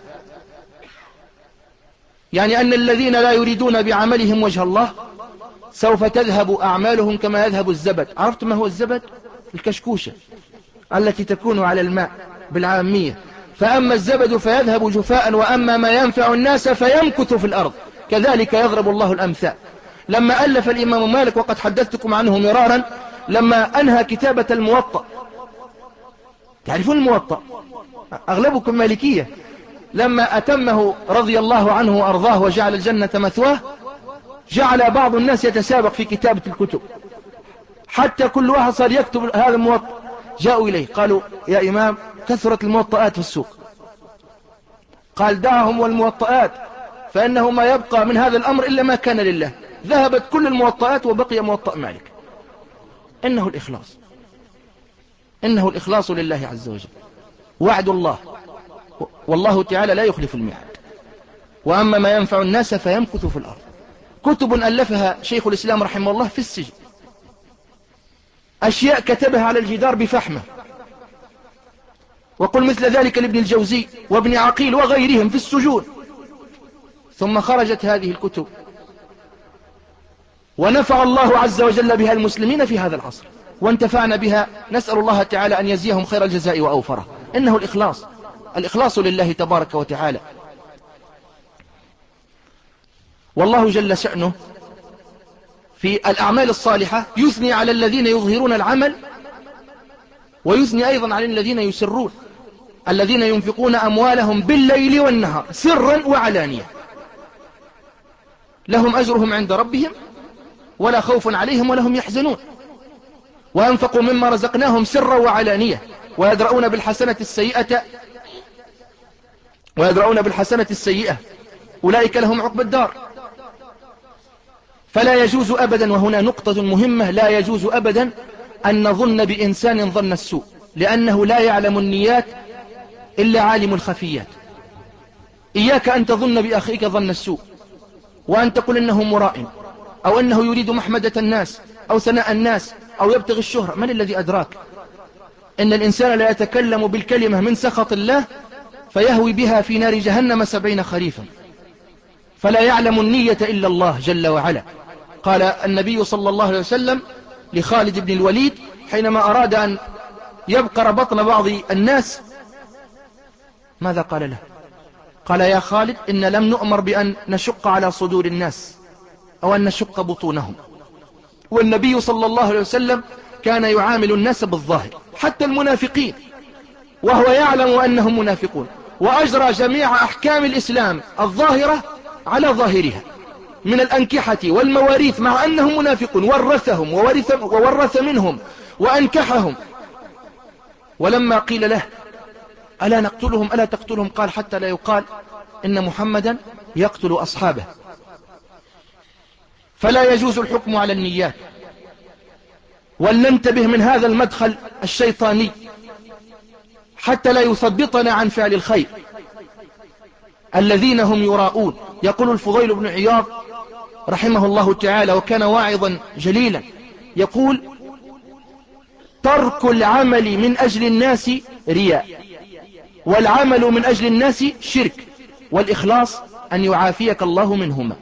يعني أن الذين لا يريدون بعملهم وجه الله سوف تذهب أعمالهم كما يذهب الزبد. عرفت ما هو الزبد؟ الكشكوشة التي تكون على الماء بالعامية. فأما الزبد فيذهب جفاء وأما ما ينفع الناس فيمكث في الأرض كذلك يضرب الله الأمثال. لما ألف الإمام مالك وقد حدثتكم عنه مرارا لما أنهى كتابة الموطأ، تعرفون الموطأ أغلبكم مالكية، لما أتمه رضي الله عنه وأرضاه وجعل الجنة مثواه جعل بعض الناس يتسابق في كتابة الكتب، حتى كل واحد صار يكتب هذا الموطأ. جاءوا إليه قالوا يا إمام كثرت الموطئات في السوق. قال دعهم والموطئات، فإنه ما يبقى من هذا الأمر إلا ما كان لله. ذهبت كل الموطئات وبقي موطأ مالك. إنه الإخلاص، إنه الإخلاص لله عز وجل. وعد الله، والله تعالى لا يخلف الميعاد. وأما ما ينفع الناس فيمكث في الأرض. كتب ألفها شيخ الإسلام رحمه الله في السجن، أشياء كتبها على الجدار بفحمه، وقل مثل ذلك لابن الجوزي وابن عقيل وغيرهم في السجون. ثم خرجت هذه الكتب ونفع الله عز وجل بها المسلمين في هذا العصر، وانتفعنا بها. نسأل الله تعالى أن يجزيهم خير الجزاء وأوفره. إنه الإخلاص، الإخلاص لله تبارك وتعالى. والله جل شأنه في الأعمال الصالحة يثني على الذين يظهرون العمل، ويثني أيضا على الذين يسرون، الذين ينفقون أموالهم بالليل والنهار سرا وعلانية، لهم أجرهم عند ربهم ولا خوف عليهم ولا هم يحزنون. وأنفقوا مما رزقناهم سرا وعلانية ويدرؤون بالحسنة السيئة ويدرؤون بالحسنة السيئة أولئك لهم عقبى الدار. فلا يجوز أبدا، وهنا نقطة مهمة، لا يجوز أبدا أن نظن بإنسان ظن السوء، لأنه لا يعلم النيات إلا عالم الخفيات. إياك أن تظن بأخيك ظن السوء، وأن تقول إنه مرائم، أو أنه يريد محمدة الناس أو ثناء الناس أو يبتغي الشهرة. من الذي أدراك؟ إن الإنسان لا يتكلم بالكلمة من سخط الله فيهوي بها في نار جهنم سبعين خريفا. فلا يعلم النية إلا الله جل وعلا. قال النبي صلى الله عليه وسلم لخالد بن الوليد حينما أراد أن يبقر بطن بعض الناس، ماذا قال له؟ قال يا خالد إن لم نؤمر بأن نشق على صدور الناس أو أن نشق بطونهم. والنبي صلى الله عليه وسلم كان يعامل الناس بالظاهر حتى المنافقين، وهو يعلم أنهم منافقون، وأجرى جميع أحكام الإسلام الظاهرة على ظاهرها من الأنكحة والمواريث، مع أنهم منافقون، ورثهم وورث, وورث منهم وأنكحهم. ولما قيل له ألا نقتلهم ألا تقتلهم، قال حتى لا يقال إن محمدا يقتل أصحابه. فلا يجوز الحكم على النيات. ولننتبه من هذا المدخل الشيطاني حتى لا يثبطنا عن فعل الخير. الذين هم يراؤون. يقول الفضيل بن عياض رحمه الله تعالى، وكان واعظا جليلا، يقول ترك العمل من أجل الناس رياء، والعمل من أجل الناس شرك، والإخلاص أن يعافيك الله منهما.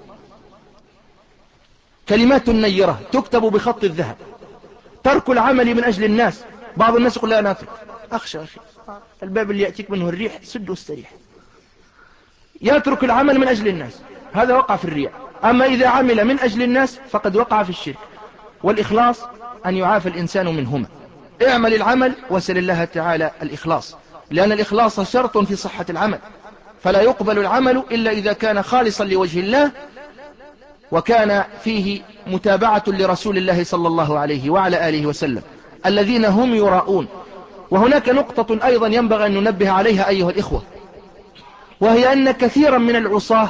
كلمات نيرة تكتب بخط الذهب. ترك العمل من أجل الناس. بعض الناس يقول لا أنا أترك، أخشى أخي الباب اللي يأتيك منه الريح سد واستريح. يترك العمل من أجل الناس، هذا وقع في الرياء. أما إذا عمل من أجل الناس فقد وقع في الشرك. والإخلاص أن يعافى الإنسان منهما. اعمل العمل وسل الله تعالى الإخلاص، لأن الإخلاص شرط في صحة العمل، فلا يقبل العمل إلا إذا كان خالصا لوجه الله، وكان فيه متابعة لرسول الله صلى الله عليه وعلى آله وسلم. الذين هم يراؤون. وهناك نقطة أيضا ينبغي أن ننبه عليها أيها الإخوة، وهي أن كثيرا من العصاة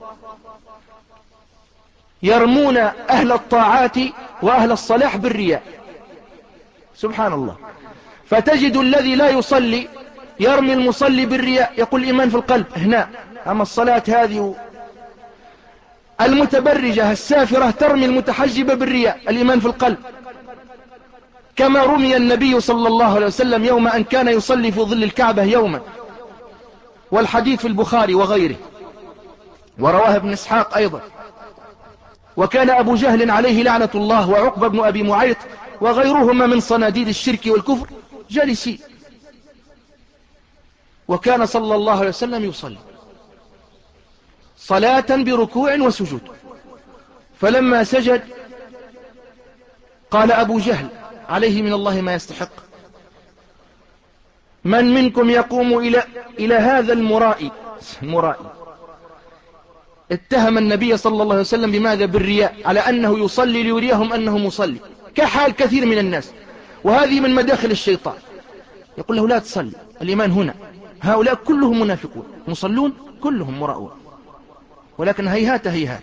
يرمون أهل الطاعات وأهل الصلاح بالرياء. سبحان الله. فتجد الذي لا يصلي يرمي المصلي بالرياء، يقول الإيمان في القلب هنا، أما الصلاة هذه. المتبرجة السافرة ترمي المتحجبة بالرياء، الإيمان في القلب. كما رمي النبي صلى الله عليه وسلم يوم أن كان يصلي في ظل الكعبة يوما، والحديث في البخاري وغيره، ورواه ابن إسحاق أيضا. وكان أبو جهل عليه لعنة الله وعقبة بن أبي معيط وغيرهما من صناديد الشرك والكفر جالسين، وكان صلى الله عليه وسلم يصلي صلاة بركوع وسجود. فلما سجد قال أبو جهل عليه من الله ما يستحق: من منكم يقوم إلى, إلى هذا المرائي المرائي اتهم النبي صلى الله عليه وسلم بماذا؟ بالرياء، على أنه يصلي ليريهم أنه مصلي، كحال كثير من الناس. وهذه من مداخل الشيطان، يقول له لا تصلي، الإيمان هنا. هؤلاء كلهم منافقون، مصلون كلهم مراؤون، ولكن هيهات هيهات.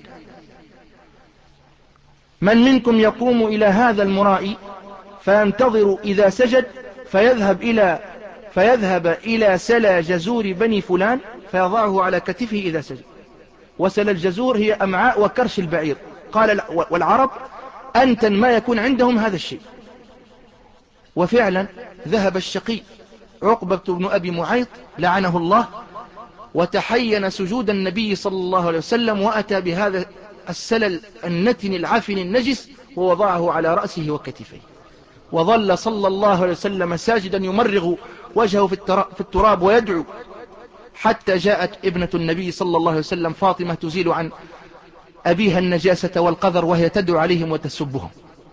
من منكم يقوم إلى هذا المرائي فينتظر إذا سجد فيذهب إلى فيذهب إلى سلا جزور بني فلان فيضعه على كتفه إذا سجد. وسلا الجزور هي أمعاء وكرش البعير. قال والعرب أنتن ما يكون عندهم هذا الشيء. وفعلا ذهب الشقي عقبة بن أبي معيط لعنه الله وتحين سجود النبي صلى الله عليه وسلم، وأتى بهذا السلل النتن العفن النجس ووضعه على رأسه وكتفيه، وظل صلى الله عليه وسلم ساجدا يمرغ وجهه في التراب ويدعو، حتى جاءت ابنة النبي صلى الله عليه وسلم فاطمة تزيل عن أبيها النجاسة والقذر وهي تدعو عليهم وتسبهم.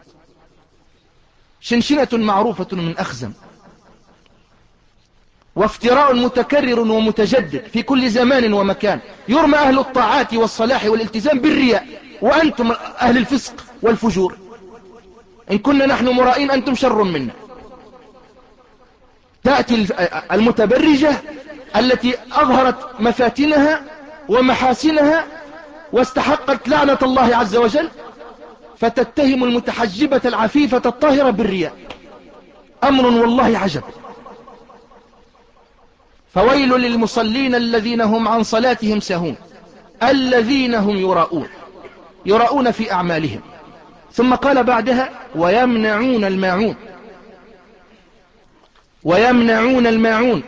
شنشنة معروفة من أخزم، وافتراء متكرر ومتجدد في كل زمان ومكان. يرمى أهل الطاعات والصلاح والالتزام بالرياء، وأنتم أهل الفسق والفجور. إن كنا نحن مرائين أنتم شر منا. تأتي المتبرجة التي أظهرت مفاتنها ومحاسنها واستحقت لعنة الله عز وجل، فتتهم المتحجبة العفيفة الطاهرة بالرياء. أمر والله عجب. فويل للمصلين الذين هم عن صلاتهم ساهون الذين هم يراؤون، يراؤون في أعمالهم. ثم قال بعدها ويمنعون الماعون، ويمنعون الماعون.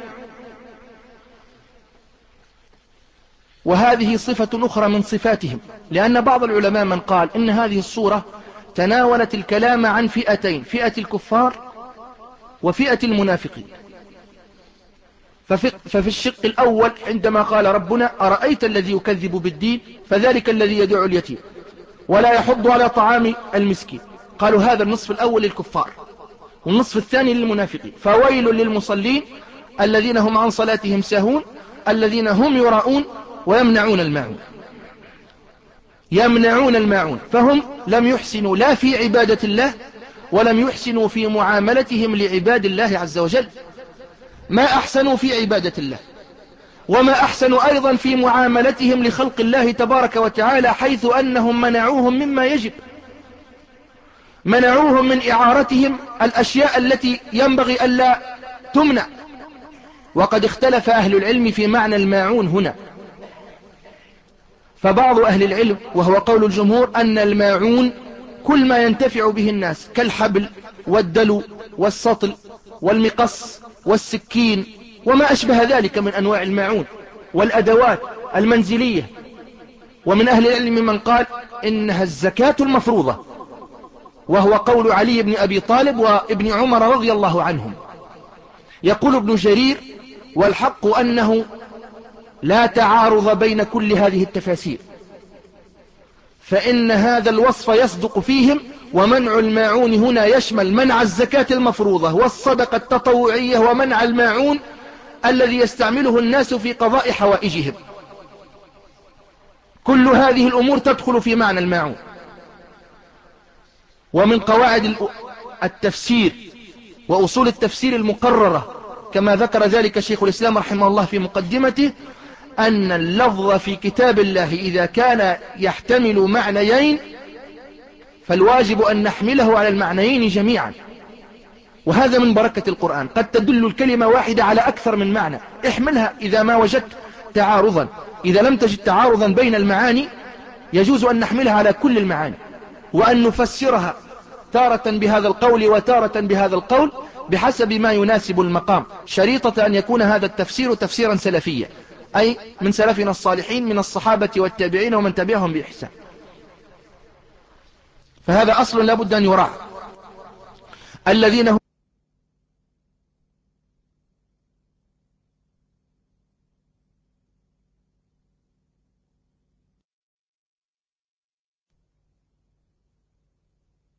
وهذه صفة أخرى من صفاتهم، لأن بعض العلماء من قال إن هذه الصورة تناولت الكلام عن فئتين، فئة الكفار وفئة المنافقين. ففي, ففي الشق الأول عندما قال ربنا أرأيت الذي يكذب بالدين فذلك الذي يدعو اليتيم ولا يحض على طعام المسكين، قالوا هذا النصف الأول للكفار، والنصف الثاني للمنافقين. فويل للمصلين الذين هم عن صلاتهم ساهون الذين هم يراؤون ويمنعون الماعون. يمنعون الماعون، فهم لم يحسنوا لا في عبادة الله ولم يحسنوا في معاملتهم لعباد الله عز وجل. ما أحسنوا في عبادة الله، وما أحسنوا أيضا في معاملتهم لخلق الله تبارك وتعالى، حيث أنهم منعوهم مما يجب، منعوهم من إعارتهم الأشياء التي ينبغي ألا تمنع. وقد اختلف أهل العلم في معنى الماعون هنا، فبعض أهل العلم وهو قول الجمهور أن الماعون كل ما ينتفع به الناس كالحبل والدلو والسطل والمقص والسكين وما أشبه ذلك من أنواع الماعون والأدوات المنزلية. ومن أهل العلم من قال إنها الزكاة المفروضة، وهو قول علي بن أبي طالب وابن عمر رضي الله عنهم. يقول ابن جرير والحق أنه لا تعارض بين كل هذه التفاسير، فإن هذا الوصف يصدق فيهم. ومنع الماعون هنا يشمل منع الزكاة المفروضة والصدقة التطوعية، ومنع الماعون الذي يستعمله الناس في قضاء حوائجهم. كل هذه الأمور تدخل في معنى الماعون. ومن قواعد التفسير وأصول التفسير المقررة كما ذكر ذلك شيخ الإسلام رحمه الله في مقدمته أن اللفظ في كتاب الله إذا كان يحتمل معنيين فالواجب أن نحمله على المعنيين جميعا، وهذا من بركة القرآن. قد تدل الكلمة واحدة على أكثر من معنى، احملها إذا ما وجدت تعارضا. إذا لم تجد تعارضا بين المعاني يجوز أن نحملها على كل المعاني، وأن نفسرها تارة بهذا القول وتارة بهذا القول بحسب ما يناسب المقام، شريطة أن يكون هذا التفسير تفسيرا سلفيا، أي من سلفنا الصالحين من الصحابة والتابعين ومن تبعهم بإحسان. فهذا أصل لا بد أن يراعى. الذين هم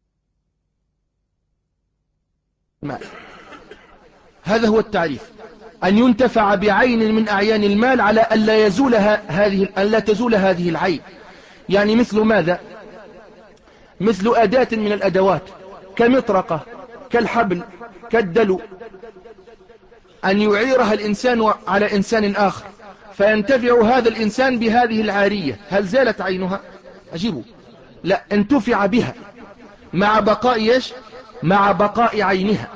المال. هذا هو التعريف. أن ينتفع بعين من أعيان المال على أن لا يزول هذه أن لا تزول هذه العين. يعني مثل ماذا؟ مثل أداة من الأدوات كمطرقة كالحبل كالدلو، أن يعيرها الإنسان على إنسان آخر فينتفع هذا الإنسان بهذه العارية، هل زالت عينها؟ أجيبوا لا، انتفع بها مع بقاء إيش؟ مع بقاء عينها،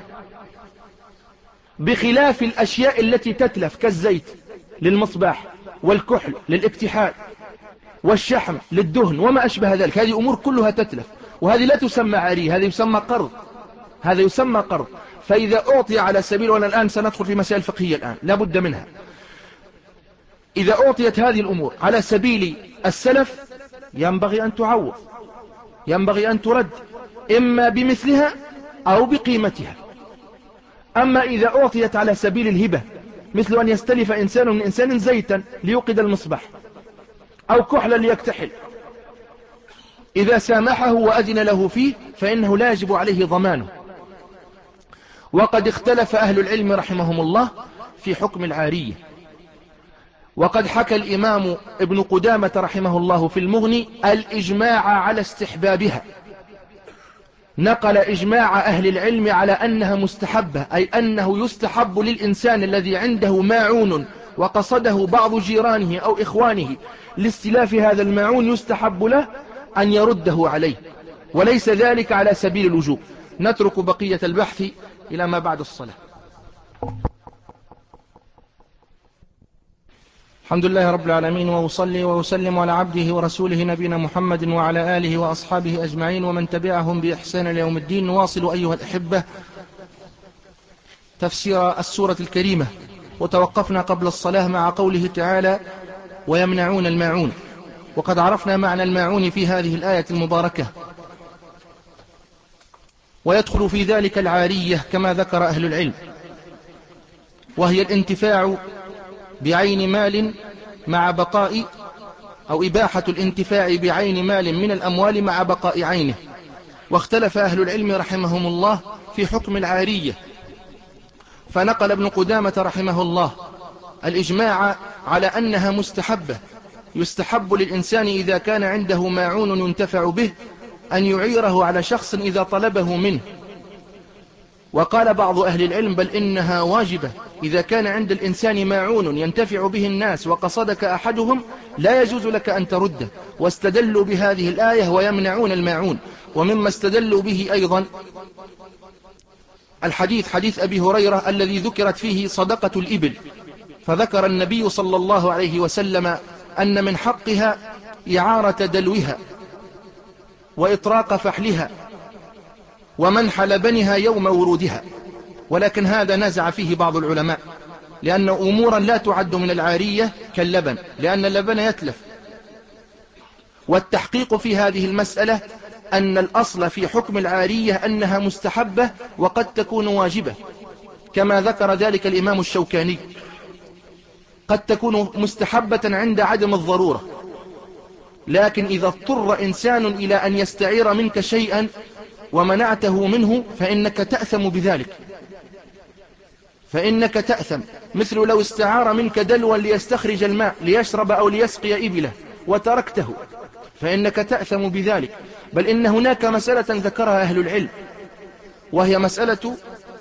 بخلاف الأشياء التي تتلف كالزيت للمصباح والكحل للاكتحال والشحم للدهن وما أشبه ذلك. هذه أمور كلها تتلف، وهذه لا تسمى عارية، هذا يسمى قرض، هذا يسمى قرض. فإذا أعطي على سبيل، وأنا الآن سندخل في مسائل فقهية الآن لا بد منها، إذا أعطيت هذه الأمور على سبيل السلف ينبغي أن تعوض، ينبغي أن ترد إما بمثلها أو بقيمتها. أما إذا أعطيت على سبيل الهبة، مثل أن يستلف إنسان من إنسان زيتا ليوقد المصباح أو كحلا ليكتحل، إذا سامحه وأذن له فيه فإنه لا يجب عليه ضمانه. وقد اختلف أهل العلم رحمهم الله في حكم العارية، وقد حكى الإمام ابن قدامة رحمه الله في المغني الإجماع على استحبابها، نقل إجماع أهل العلم على أنها مستحبة، أي أنه يستحب للإنسان الذي عنده ماعون وقصده بعض جيرانه أو إخوانه لاستلاف هذا الماعون، يستحب له أن يرده عليه، وليس ذلك على سبيل الوجوب. نترك بقية البحث إلى ما بعد الصلاة. الحمد لله رب العالمين، وأصلي وأسلم على عبده ورسوله نبينا محمد وعلى آله وأصحابه أجمعين ومن تبعهم بإحسان ليوم الدين. نواصل أيها الأحبة تفسير السورة الكريمة، وتوقفنا قبل الصلاة مع قوله تعالى ويمنعون الماعون، وقد عرفنا معنى الماعون في هذه الآية المباركة، ويدخل في ذلك العارية كما ذكر أهل العلم، وهي الانتفاع بعين مال مع بقاء، أو إباحة الانتفاع بعين مال من الأموال مع بقاء عينه. واختلف أهل العلم رحمهم الله في حكم العارية، فنقل ابن قدامة رحمه الله الإجماع على أنها مستحبة، يستحب للإنسان إذا كان عنده ماعون ينتفع به أن يعيره على شخص إذا طلبه منه. وقال بعض أهل العلم بل إنها واجبة، إذا كان عند الإنسان ماعون ينتفع به الناس وقصدك أحدهم لا يجوز لك أن ترده. واستدلوا بهذه الآية ويمنعون الماعون. ومما استدلوا به أيضا الحديث حديث أبي هريرة الذي ذكرت فيه صدقة الإبل، فذكر النبي صلى الله عليه وسلم أن من حقها إعارة دلوها وإطراق فحلها ومنح لبنها يوم ورودها. ولكن هذا نزع فيه بعض العلماء، لأن أمورا لا تعد من العارية كاللبن، لأن اللبن يتلف. والتحقيق في هذه المسألة أن الأصل في حكم العارية أنها مستحبة وقد تكون واجبة، كما ذكر ذلك الإمام الشوكاني، قد تكون مستحبة عند عدم الضرورة، لكن إذا اضطر إنسان إلى أن يستعير منك شيئا ومنعته منه فإنك تأثم بذلك، فإنك تأثم. مثل لو استعار منك دلوا ليستخرج الماء ليشرب أو ليسقي إبله وتركته فإنك تأثم بذلك. بل إن هناك مسألة ذكرها أهل العلم، وهي مسألة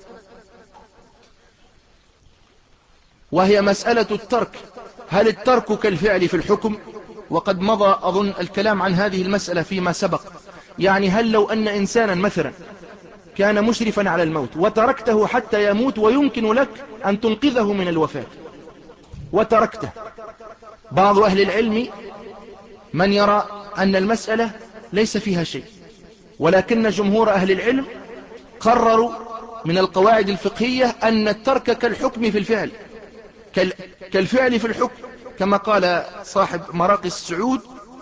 وهي مسألة الترك. هل الترك كالفعل في الحكم؟ وقد مضى أظن الكلام عن هذه المسألة فيما سبق. يعني هل لو أن إنسانا مثلا كان مشرفا على الموت وتركته حتى يموت ويمكن لك أن تنقذه من الوفاة وتركته، بعض أهل العلم من يرى أن المسألة ليس فيها شيء، ولكن جمهور أهل العلم قرروا من القواعد الفقهية أن الترك كالحكم في الفعل، كالفعل في الحكم، كما قال صاحب مراقي السعود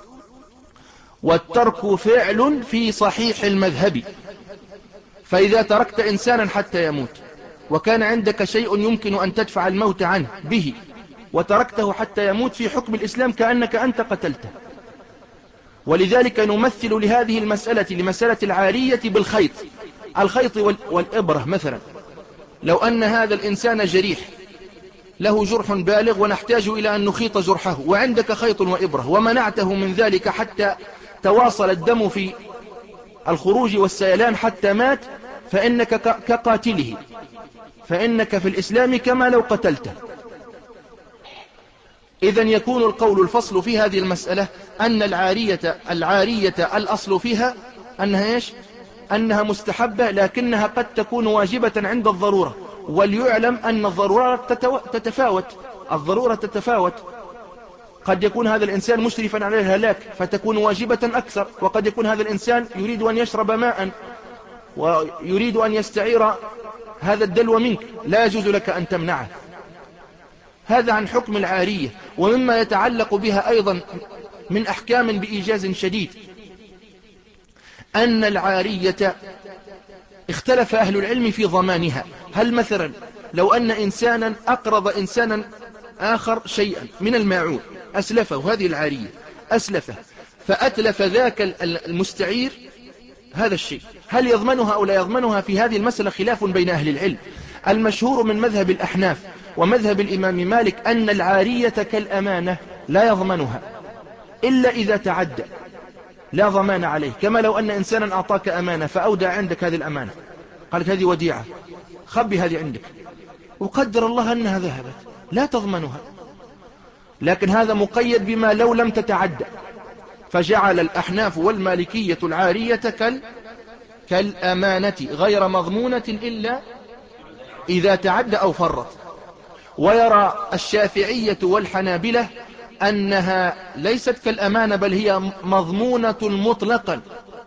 والترك فعل في صحيح المذهب. فإذا تركت إنسانا حتى يموت وكان عندك شيء يمكن أن تدفع الموت عنه به وتركته حتى يموت، في حكم الإسلام كأنك أنت قتلته. ولذلك نمثل لهذه المسألة لمسألة العارية بالخيط، الخيط والإبرة مثلا. لو أن هذا الإنسان جريح له جرح بالغ ونحتاج إلى أن نخيط جرحه، وعندك خيط وإبرة ومنعته من ذلك حتى تواصل الدم في الخروج والسيلان حتى مات، فإنك كقاتله، فإنك في الإسلام كما لو قتلته. إذن يكون القول الفصل في هذه المسألة أن العارية العارية الأصل فيها أنها إيش؟ أنها مستحبة، لكنها قد تكون واجبة عند الضرورة. وليعلم أن الضرورة تتفاوت، الضرورة تتفاوت. قد يكون هذا الإنسان مشرفا على الهلاك فتكون واجبة أكثر، وقد يكون هذا الإنسان يريد أن يشرب ماء ويريد أن يستعير هذا الدلو منك، لا يجوز لك أن تمنعه. هذا عن حكم العارية. ومما يتعلق بها أيضا من أحكام بإيجاز شديد أن العارية اختلف أهل العلم في ضمانها. هل مثلا لو أن إنسانا أقرض إنسانا آخر شيئا من الماعون أسلفه، هذه العارية أسلفه، فأتلف ذاك المستعير هذا الشيء، هل يضمنها أو لا يضمنها؟ في هذه المسألة خلاف بين أهل العلم. المشهور من مذهب الأحناف ومذهب الإمام مالك أن العارية كالأمانة لا يضمنها إلا إذا تعدى، لا ضمان عليه. كما لو أن إنسانا أعطاك أمانة فأودع عندك هذه الأمانة، قالت هذه وديعة، خبي هذه عندك، وقدر الله أنها ذهبت، لا تضمنها. لكن هذا مقيد بما لو لم تتعدى، فجعل الأحناف والمالكية العارية كال كالأمانة غير مضمونة إلا إذا تعدى أو فرط. ويرى الشافعية والحنابلة أنها ليست كالأمانة، بل هي مضمونة مطلقا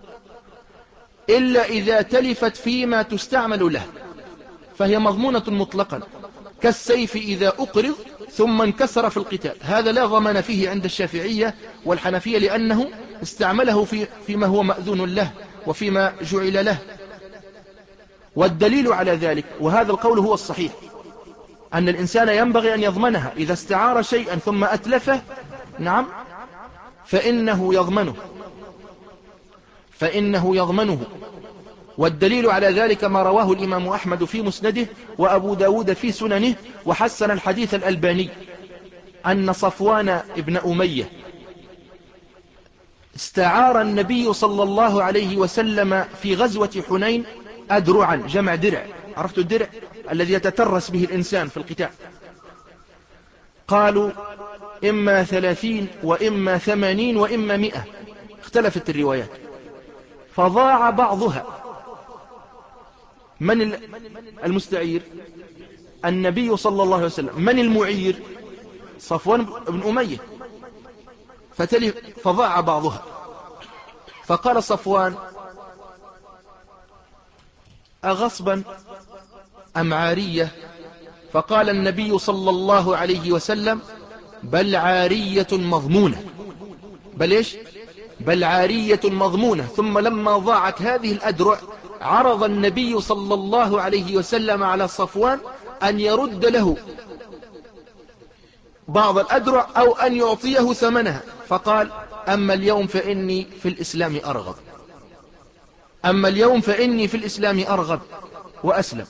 إلا إذا تلفت فيما تستعمل له، فهي مضمونة مطلقا، كالسيف إذا أقرض ثم انكسر في القتال، هذا لا ضمان فيه عند الشافعية والحنفية، لأنه استعمله في فيما هو مأذون له وفيما جعل له. والدليل على ذلك، وهذا القول هو الصحيح، أن الإنسان ينبغي أن يضمنها إذا استعار شيئا ثم أتلفه، نعم، فإنه يضمنه فإنه يضمنه والدليل على ذلك ما رواه الإمام أحمد في مسنده وأبو داود في سننه، وحسن الحديث الألباني، أن صفوان ابن أمية استعار النبي صلى الله عليه وسلم في غزوة حنين أدرعا، جمع درع، عرفت الدرع الذي يتترس به الإنسان في القتال، قالوا إما ثلاثين وإما ثمانين وإما مئة، اختلفت الروايات، فضاع بعضها. من المستعير؟ النبي صلى الله عليه وسلم. من المعير؟ صفوان بن أمية، فضاع بعضها. فقال صفوان أغصبا أم عارية؟ فقال النبي صلى الله عليه وسلم بل عارية مضمونة، بل إيش؟ بل عارية مضمونة. ثم لما ضاعت هذه الأدرع عرض النبي صلى الله عليه وسلم على صفوان أن يرد له بعض الأدرع أو أن يعطيه ثمنها، فقال أما اليوم فإني في الإسلام أرغب، أما اليوم فإني في الإسلام أرغب وأسلم.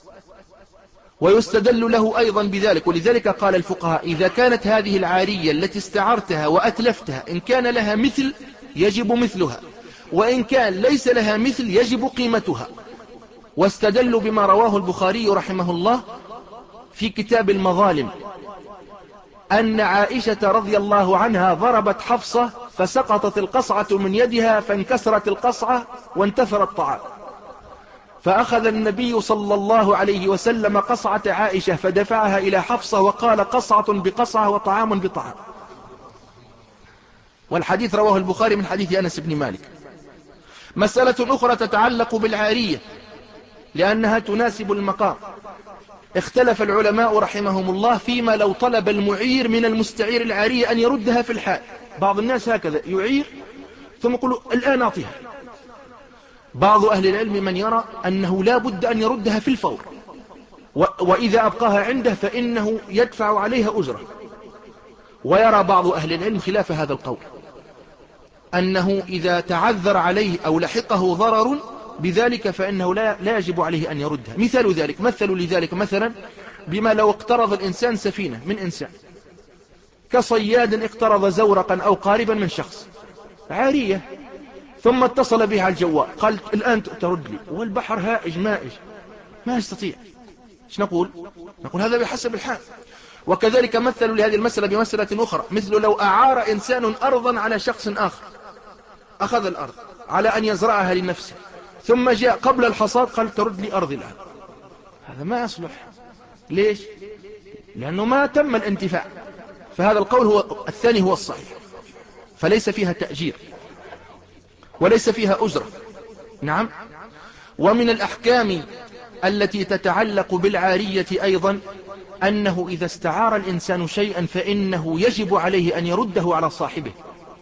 ويستدل له أيضا بذلك، ولذلك قال الفقهاء إذا كانت هذه العارية التي استعرتها وأتلفتها إن كان لها مثل يجب مثلها، وإن كان ليس لها مثل يجب قيمتها. واستدلوا بما رواه البخاري رحمه الله في كتاب المظالم أن عائشة رضي الله عنها ضربت حفصة فسقطت القصعة من يدها فانكسرت القصعة وانتثر الطعام، فأخذ النبي صلى الله عليه وسلم قصعة عائشة فدفعها إلى حفصة وقال قصعة بقصعة وطعام بطعام. والحديث رواه البخاري من حديث أنس بن مالك. مسألة أخرى تتعلق بالعارية لأنها تناسب المقام. اختلف العلماء رحمهم الله فيما لو طلب المعير من المستعير العارية أن يردها في الحال. بعض الناس هكذا يعير ثم يقول الآن أعطيها. بعض أهل العلم من يرى أنه لا بد أن يردها في الفور، وإذا أبقاها عنده فإنه يدفع عليها أجرة. ويرى بعض أهل العلم خلاف هذا القول، أنه إذا تعذر عليه أو لحقه ضرر بذلك فإنه لا, لا يجب عليه أن يردها. مثال ذلك، مثلوا لذلك مثلا بما لو اقترض الإنسان سفينة من إنسان، كصياد اقترض زورقا أو قاربا من شخص عارية، ثم اتصل بها الجوال قال الآن ترد لي والبحر هائج مائج ما يستطيع، ايش نقول؟ نقول هذا بحسب الحال. وكذلك مثلوا لهذه المسألة بمسألة أخرى، مثل لو أعار إنسان أرضا على شخص آخر، أخذ الأرض على أن يزرعها لنفسه، ثم جاء قبل الحصاد قال ترد لي أرضي الآن، هذا ما يصلح. ليش؟ لأنه ما تم الانتفاع. فهذا القول هو الثاني هو الصحيح، فليس فيها تأجير وليس فيها أجرة. نعم. ومن الأحكام التي تتعلق بالعارية أيضا أنه إذا استعار الإنسان شيئا فإنه يجب عليه أن يرده على صاحبه،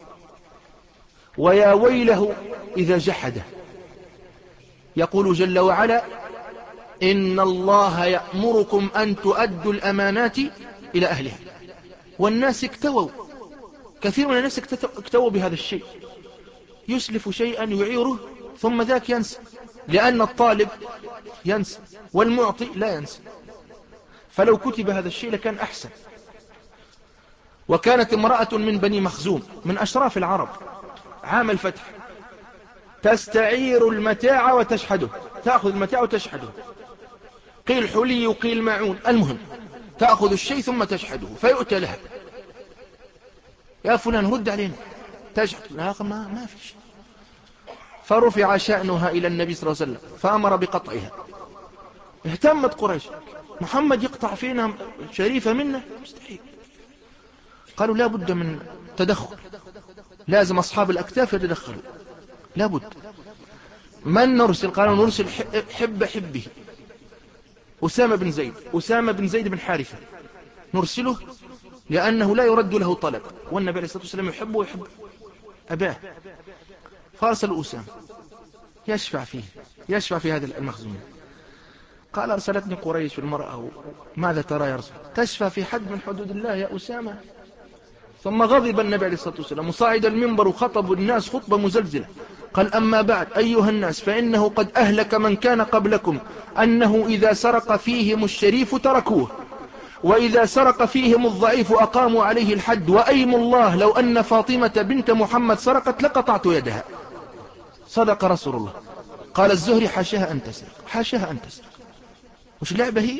ويا ويله إذا جحده. يقول جل وعلا إن الله يأمركم أن تؤدوا الأمانات إلى أهلها. والناس اكتووا، كثير من الناس اكتووا بهذا الشيء، يسلف شيئا يعيره ثم ذاك ينسى، لأن الطالب ينسى والمعطي لا ينسى. فلو كتب هذا الشيء لكان أحسن. وكانت امرأة من بني مخزوم من أشراف العرب عام الفتح تستعير المتاع وتشحده، تأخذ المتاع وتشحده، قيل حلي وقيل معون، المهم تأخذ الشيء ثم تشحده، فيؤتى لها يا فلان رد علينا، تشحد لا ما, ما في شيء. فرفع شأنها إلى النبي صلى الله عليه وسلم فأمر بقطعها. اهتمت قريش، محمد يقطع فينا شريفة منا؟ مستحيل. قالوا لا بد من تدخل، لازم أصحاب الأكتاف يتدخلوا، لا بد. من نرسل؟ قالوا نرسل حب حبه أسامة بن زيد، أسامة بن زيد بن حارثة، نرسله لأنه لا يرد له طلب، والنبي عليه الصلاة والسلام يحبه ويحب أباه. فارسلوا أسامة يشفع فيه، يشفع في هذا المخزوم. قال أرسلتني قريش المرأة، ماذا ترى يا رسول؟ تشفى في حد من حدود الله يا أسامة؟ ثم غضب النبي عليه الصلاة والسلام وصعد المنبر وخطب الناس خطبة مزلزلة، قال أما بعد أيها الناس فإنه قد أهلك من كان قبلكم أنه إذا سرق فيهم الشريف تركوه، وإذا سرق فيهم الضعيف أقاموا عليه الحد، وأيم الله لو أن فاطمة بنت محمد سرقت لقطعت يدها. صدق رسول الله. قال الزهري حاشاها أن تسرق، حاشاها أن تسرق، وش لعبة هي؟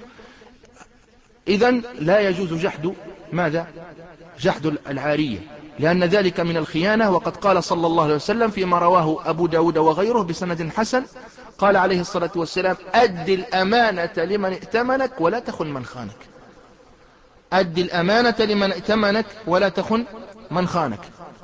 إذن لا يجوز جحد ماذا؟ جحد العارية، لأن ذلك من الخيانة. وقد قال صلى الله عليه وسلم فيما رواه أبو داود وغيره بسند حسن، قال عليه الصلاة والسلام أد الأمانة لمن ائتمنك ولا تخن من خانك. أد الأمانة لمن ائتمنك ولا تخن من خانك.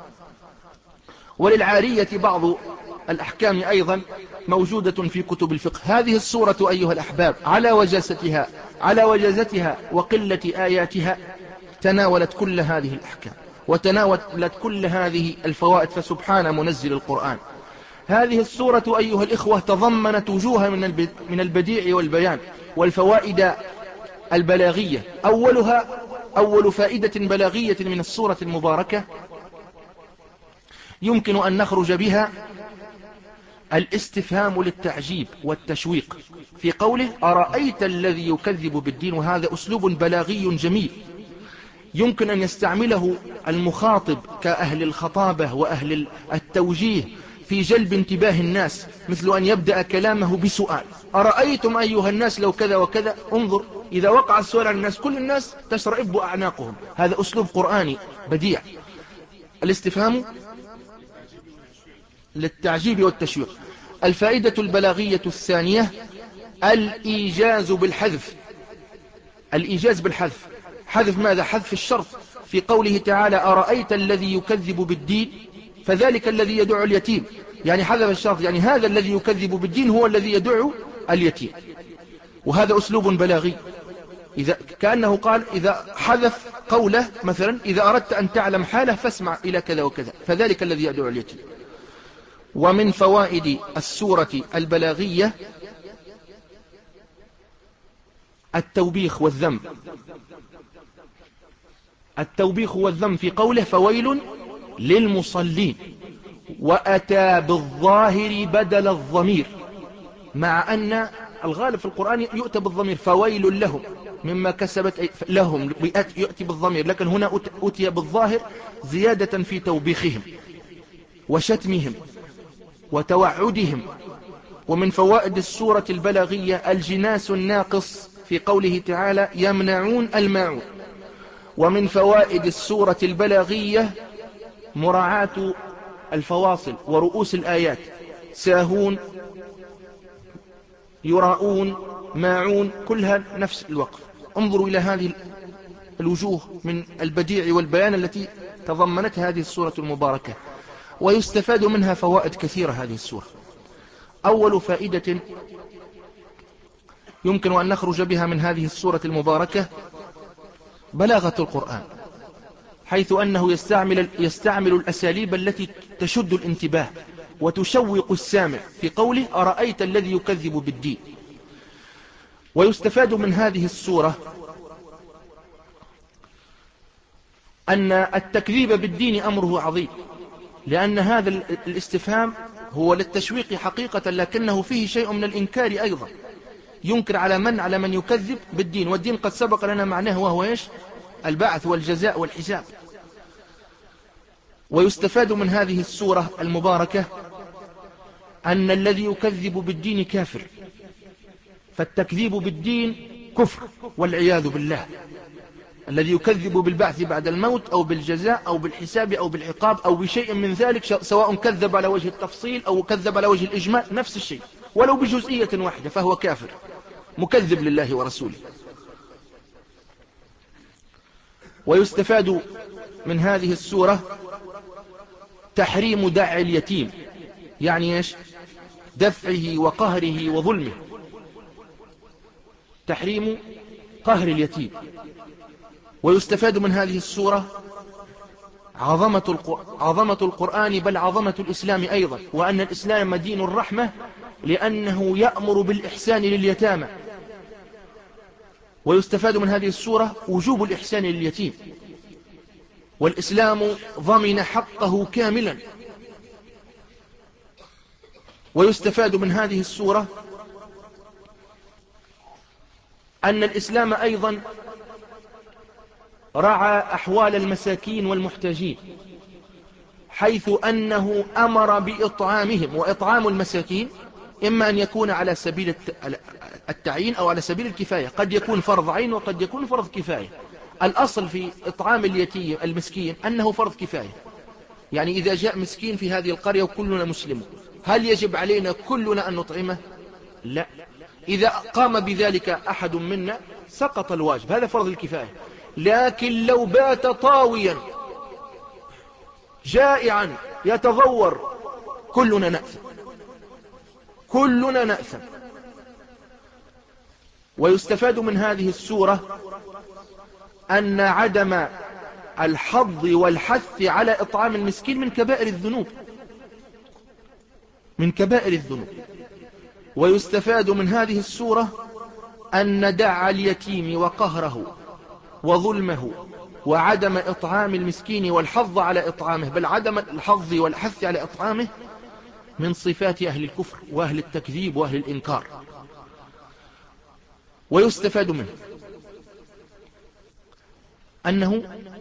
وللعارية بعض الأحكام أيضا موجودة في كتب الفقه. هذه السورة أيها الأحباب على وجاستها على وجازتها وقلة آياتها تناولت كل هذه الأحكام وتناولت كل هذه الفوائد، فسبحان منزل القرآن. هذه السورة أيها الإخوة تضمنت وجوها من البديع والبيان والفوائد البلاغية. أولها أول فائدة بلاغية من السورة المباركة يمكن أن نخرج بها الاستفهام للتعجيب والتشويق في قوله أرأيت الذي يكذب بالدين. وهذا أسلوب بلاغي جميل يمكن أن يستعمله المخاطب كأهل الخطابة وأهل التوجيه في جلب انتباه الناس، مثل أن يبدأ كلامه بسؤال أرأيتم أيها الناس لو كذا وكذا. انظر إذا وقع السؤال على الناس كل الناس تشرئب أعناقهم. هذا أسلوب قرآني بديع. الاستفهام للتعجيب والتشويق. الفائدة البلاغية الثانية الإيجاز بالحذف. الإيجاز بالحذف، حذف ماذا؟ حذف الشرط في قوله تعالى أرأيت الذي يكذب بالدين فذلك الذي يدعو اليتيم، يعني حذف الشرط، يعني هذا الذي يكذب بالدين هو الذي يدعو اليتيم. وهذا أسلوب بلاغي، إذا كأنه قال إذا حذف قوله مثلا إذا أردت أن تعلم حاله فاسمع إلى كذا وكذا، فذلك الذي يدعو اليتيم. ومن فوائد السورة البلاغية التوبيخ والذم. التوبيخ والذم في قوله فويل للمصلين. وأتى بالظاهر بدل الضمير، مع أن الغالب في القرآن يؤتى بالضمير فويل لهم مما كسبت لهم يؤتي بالضمير، لكن هنا أتي بالظاهر زيادة في توبيخهم وشتمهم وتوعدهم. ومن فوائد السورة البلاغية الجناس الناقص في قوله تعالى يمنعون الماعون. ومن فوائد السورة البلاغية مراعاة الفواصل ورؤوس الآيات، ساهون، يراؤون، ماعون، كلها نفس الوقف. انظروا إلى هذه الوجوه من البديع والبيان التي تضمنتها هذه السورة المباركة، ويستفاد منها فوائد كثيرة هذه السورة. أول فائدة يمكن أن نخرج بها من هذه السورة المباركة بلاغة القرآن، حيث أنه يستعمل, يستعمل الأساليب التي تشد الانتباه وتشوق السامع في قوله أرأيت الذي يكذب بالدين. ويستفاد من هذه السورة أن التكذيب بالدين أمره عظيم، لأن هذا الاستفهام هو للتشويق حقيقة، لكنه فيه شيء من الإنكار أيضا، ينكر على من على من يكذب بالدين، والدين قد سبق لنا معناه وهو إيش؟ البعث والجزاء والحساب. ويستفاد من هذه السورة المباركة أن الذي يكذب بالدين كافر، فالتكذيب بالدين كفر والعياذ بالله. الذي يكذب بالبعث بعد الموت أو بالجزاء أو بالحساب أو بالعقاب أو بشيء من ذلك، سواء كذب على وجه التفصيل أو كذب على وجه الإجمال، نفس الشيء ولو بجزئية واحدة فهو كافر مكذب لله ورسوله. ويستفاد من هذه السورة تحريم دع اليتيم، يعني ايش؟ دفعه وقهره وظلمه، تحريم قهر اليتيم. ويستفاد من هذه السورة عظمة, الق... عظمة القرآن، بل عظمة الإسلام أيضا، وأن الإسلام دين الرحمة لأنه يأمر بالإحسان لليتامى. ويستفاد من هذه السورة وجوب الإحسان لليتيم، والإسلام ضمن حقه كاملا. ويستفاد من هذه السورة أن الإسلام أيضا رعى أحوال المساكين والمحتاجين، حيث أنه أمر بإطعامهم. وإطعام المساكين إما أن يكون على سبيل التعيين أو على سبيل الكفاية، قد يكون فرض عين وقد يكون فرض كفاية. الأصل في إطعام اليتيم المسكين أنه فرض كفاية، يعني إذا جاء مسكين في هذه القرية وكلنا مسلمون، هل يجب علينا كلنا أن نطعمه؟ لا. إذا قام بذلك أحد منا سقط الواجب، هذا فرض الكفاية. لكن لو بات طاويا جائعا يتضور كلنا نأثم، كلنا نأثم. ويستفاد من هذه السورة أن عدم الحظ والحث على إطعام المسكين من كبائر الذنوب، من كبائر الذنوب. ويستفاد من هذه السورة أن دع اليتيم وقهره وظلمه وعدم إطعام المسكين والحظ على إطعامه، بل عدم الحظ والحث على إطعامه، من صفات أهل الكفر وأهل التكذيب وأهل الإنكار. ويستفاد منه أنه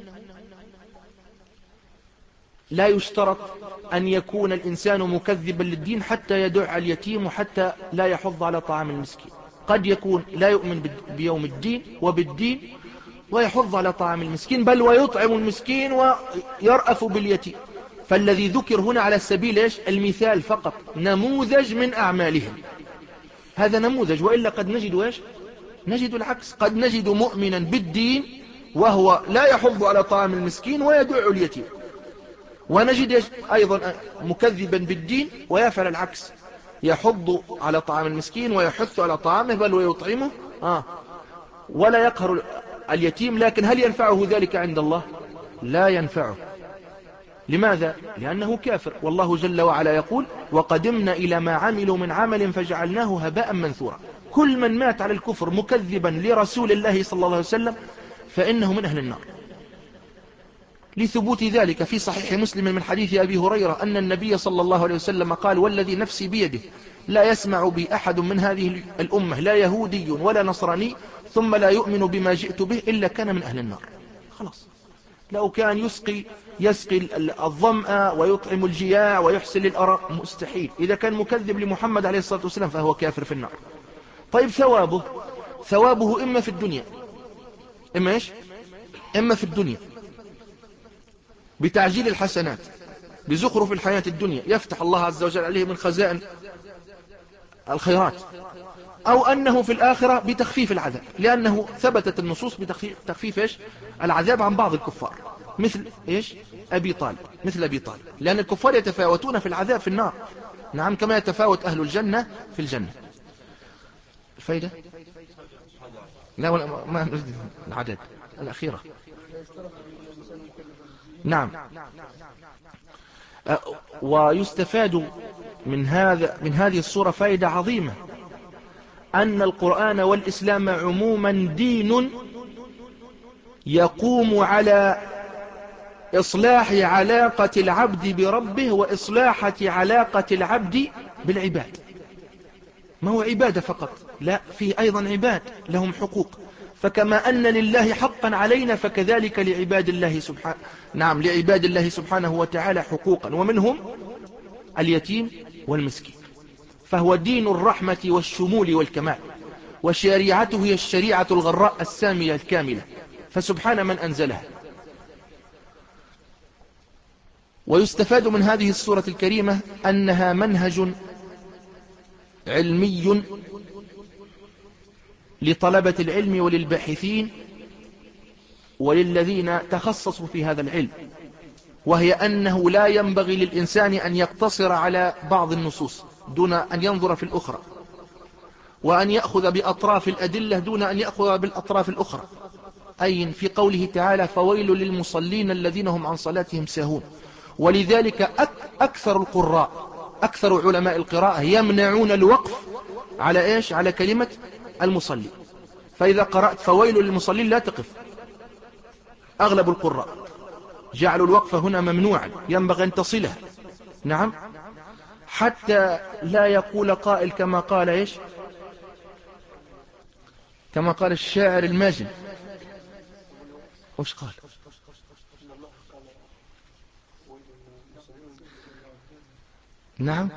لا يشترط أن يكون الإنسان مكذبا للدين حتى يدع اليتيم وحتى لا يحض على طعام المسكين. قد يكون لا يؤمن بيوم الدين وبالدين ويحض على طعام المسكين، بل ويطعم المسكين ويرأف باليتيم. فالذي ذكر هنا على سبيل إيش؟ المثال فقط، نموذج من أعمالهم، هذا نموذج. وإلا قد نجد إيش؟ نجد العكس، قد نجد مؤمنا بالدين وهو لا يحض على طعام المسكين ويدع اليتيم، ونجد أيضا مكذبا بالدين ويفعل العكس، يحض على طعام المسكين ويحث على طعامه بل ويطعمه آه ولا يقهر اليتيم. لكن هل ينفعه ذلك عند الله؟ لا ينفعه. لماذا؟ لأنه كافر. والله جل وعلا يقول وقدمنا إلى ما عملوا من عمل فجعلناه هباء منثورا. كل من مات على الكفر مكذبا لرسول الله صلى الله عليه وسلم فإنه من أهل النار. لثبوت ذلك في صحيح مسلم من حديث أبي هريرة أن النبي صلى الله عليه وسلم قال: والذي نفسي بيده لا يسمع بي أحد من هذه الأمة لا يهودي ولا نصراني ثم لا يؤمن بما جئت به إلا كان من أهل النار. خلاص، لو كان يسقي يسقي الظمأ ويطعم الجياع ويحسن للأراء مستحيل. إذا كان مكذب لمحمد عليه الصلاة والسلام فهو كافر في النار. طيب ثوابه ثوابه إما في الدنيا إما إيش إما في الدنيا بتعجيل الحسنات بزخرف الحياة الدنيا يفتح الله عز وجل عليه من خزائن الخيرات، أو أنه في الآخرة بتخفيف العذاب، لأنه ثبتت النصوص بتخفيف إيش العذاب عن بعض الكفار مثل إيش أبي طالب مثل أبي طالب لأن الكفار يتفاوتون في العذاب في النار، نعم، كما يتفاوت أهل الجنة في الجنة. الفايدة لا ولا ما نريد العدد الأخيرة. نعم. ويستفاد من هذا من هذه الصورة فائدة عظيمة، أن القرآن والإسلام عموما دين يقوم على إصلاح علاقة العبد بربه وإصلاح علاقة العبد بالعباد. ما هو عبادة فقط، لا، فيه أيضا عباد لهم حقوق، فكما أن لله حقا علينا فكذلك لعباد الله سبحانه نعم لعباد الله سبحانه وتعالى حقوقا، ومنهم اليتيم والمسكين. فهو دين الرحمة والشمول والكمال، وشريعته هي الشريعة الغراء السامية الكاملة، فسبحان من أنزلها. ويستفاد من هذه السورة الكريمة أنها منهج علمي لطلبة العلم وللباحثين وللذين تخصصوا في هذا العلم، وهي أنه لا ينبغي للإنسان أن يقتصر على بعض النصوص دون أن ينظر في الأخرى، وأن يأخذ بأطراف الأدلة دون أن يأخذ بالأطراف الأخرى. أي في قوله تعالى: فويل للمصلين الذين هم عن صلاتهم ساهون. ولذلك أكثر القراء أكثر علماء القراءة يمنعون الوقف على إيش على كلمة المصلي، فإذا قرأت فويل للمصلين لا تقف. أغلب القراء جعلوا الوقف هنا ممنوعا، ينبغي أن تصله، نعم، حتى لا يقول قائل كما قال إيش كما قال الشاعر الماجن. وش قال؟ نعم،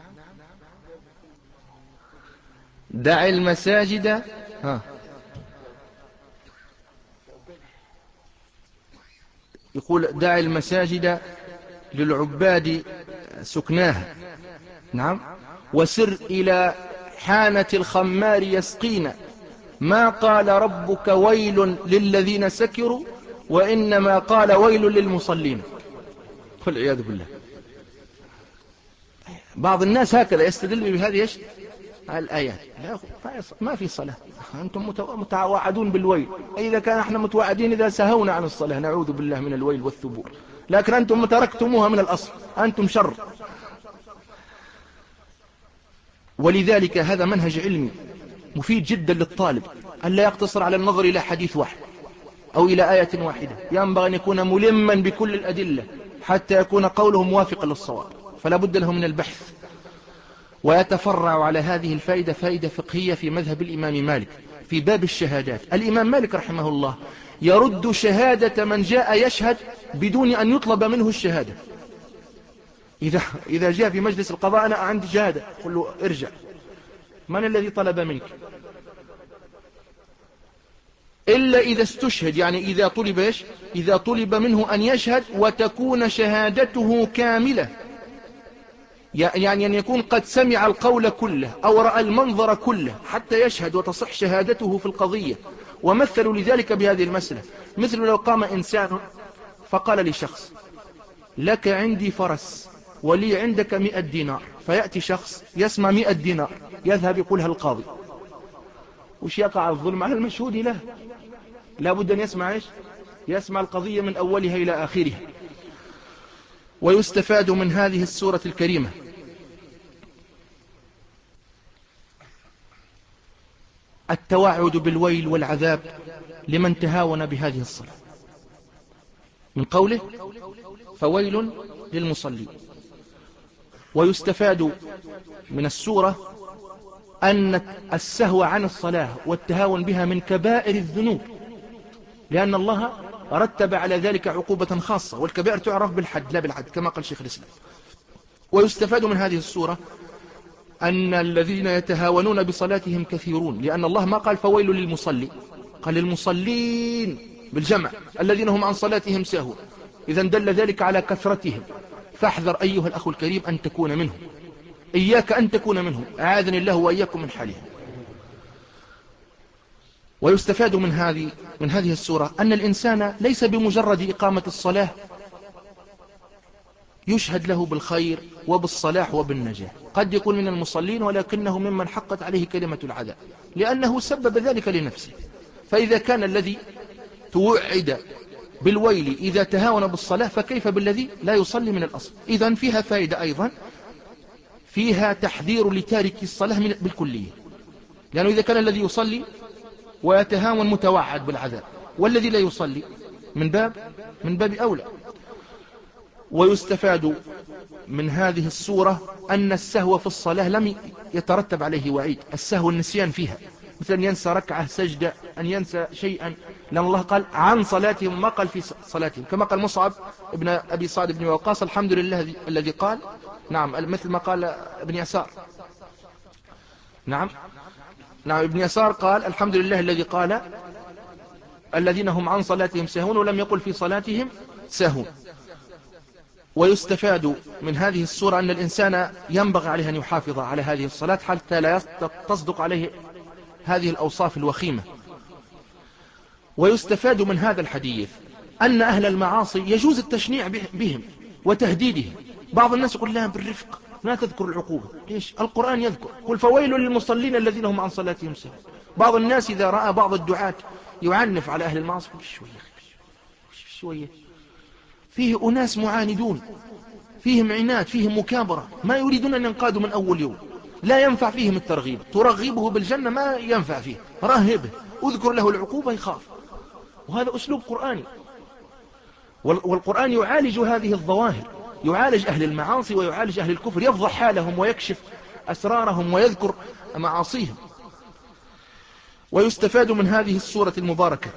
دع المساجد ها يقول دع المساجد للعباد سكناها، نعم، وسر إلى حانة الخمار يسقينا، ما قال ربك ويل للذين سكروا وإنما قال ويل للمصلين. والعياذ بالله. بعض الناس هكذا يستدل بهذه ايش الآيات. لا، ما في صلاة، أنتم متوعدون بالويل. إذا كان احنا متوعدين إذا سهونا عن الصلاة نعوذ بالله من الويل والثبور، لكن أنتم تركتموها من الأصل، أنتم شر. ولذلك هذا منهج علمي مفيد جدا للطالب، أن لا يقتصر على النظر إلى حديث واحد أو إلى آية واحدة، ينبغي أن يكون ملما بكل الأدلة حتى يكون قوله موافقا للصواب، فلا بد له من البحث. ويتفرع على هذه الفائدة فائدة فقهية في مذهب الإمام مالك في باب الشهادات. الإمام مالك رحمه الله يرد شهادة من جاء يشهد بدون أن يطلب منه الشهادة. إذا, إذا جاء في مجلس القضاء أنا عندي شهادة، قل له ارجع، من الذي طلب منك؟ إلا إذا استشهد، يعني إذا طلب إيش؟ إذا طلب منه أن يشهد وتكون شهادته كاملة، يعني أن يكون قد سمع القول كله أو رأى المنظر كله حتى يشهد وتصح شهادته في القضية. ومثلوا لذلك بهذه المسألة، مثل لو قام إنسان فقال لشخص: لك عندي فرس ولي عندك مئة دينار، فيأتي شخص يسمع مئة دينار يذهب يقولها القاضي، وش يقع الظلم على المشهود له؟ لا بد أن يسمع إيش؟ يسمع القضية من أولها إلى آخرها. ويستفاد من هذه السورة الكريمة التوعد بالويل والعذاب لمن تهاون بهذه الصلاة، من قوله فويل للمصلين. ويستفاد من السورة أن السهو عن الصلاة والتهاون بها من كبائر الذنوب، لأن الله رتب على ذلك عقوبة خاصة، والكبائر تعرف بالحد لا بالعد كما قال شيخ الإسلام. ويستفاد من هذه السورة أن الذين يتهاونون بصلاتهم كثيرون، لأن الله ما قال فويل للمصلي، قال للمصلين بالجمع الذين هم عن صلاتهم ساهون، إذن دل ذلك على كثرتهم. فاحذر أيها الأخ الكريم أن تكون منهم، إياك أن تكون منهم، أعاذني الله وإياكم من حالهم. ويستفاد من هذه من هذه السورة أن الإنسان ليس بمجرد إقامة الصلاة يشهد له بالخير وبالصلاح وبالنجاح، قد يكون من المصلين ولكنه ممن حقت عليه كلمة العذاب، لأنه سبب ذلك لنفسه. فإذا كان الذي توعد بالويل إذا تهاون بالصلاة، فكيف بالذي لا يصلي من الأصل؟ إذن فيها فائدة أيضا، فيها تحذير لتارك الصلاة بالكلية، لأنه إذا كان الذي يصلي ويتهاون متوعد بالعذاب، والذي لا يصلي من باب من باب أولى. ويستفاد من هذه السورة أن السهو في الصلاة لم يترتب عليه وعيد، السهو النسيان فيها، مثل أن ينسى ركعة سجدة، أن ينسى شيئا، لأن الله قال عن صلاتهم ما قال في صلاتهم، كما قال مصعب ابن أبي صاد بن وقاص الحمد لله الذي قال، نعم، مثل ما قال ابن يسار، نعم نعم ابن يسار قال الحمد لله الذي قال الذين هم عن صلاتهم ساهون، ولم يقل في صلاتهم ساهون. ويستفاد من هذه السورة أن الإنسان ينبغي عليه أن يحافظ على هذه الصلاة حتى لا تصدق عليه هذه الأوصاف الوخيمة. ويستفاد من هذا الحديث أن أهل المعاصي يجوز التشنيع بهم وتهديدهم. بعض الناس يقول لها بالرفق لا تذكر العقوبة، ليش؟ القرآن يذكر قل فويل للمصلين الذين هم عن صلاتهم ساهون. بعض الناس إذا رأى بعض الدعاة يعنف على أهل المعاصي شوية شوية، فيه أناس معاندون، فيهم عناد، فيهم مكابرة، ما يريدون أن ينقادوا من أول يوم، لا ينفع فيهم الترغيب، ترغبه بالجنة ما ينفع فيه، رهبه اذكر له العقوبة يخاف. وهذا أسلوب قرآني، والقرآن يعالج هذه الظواهر، يعالج أهل المعاصي ويعالج أهل الكفر، يفضح حالهم ويكشف أسرارهم ويذكر معاصيهم. ويستفاد من هذه السورة المباركة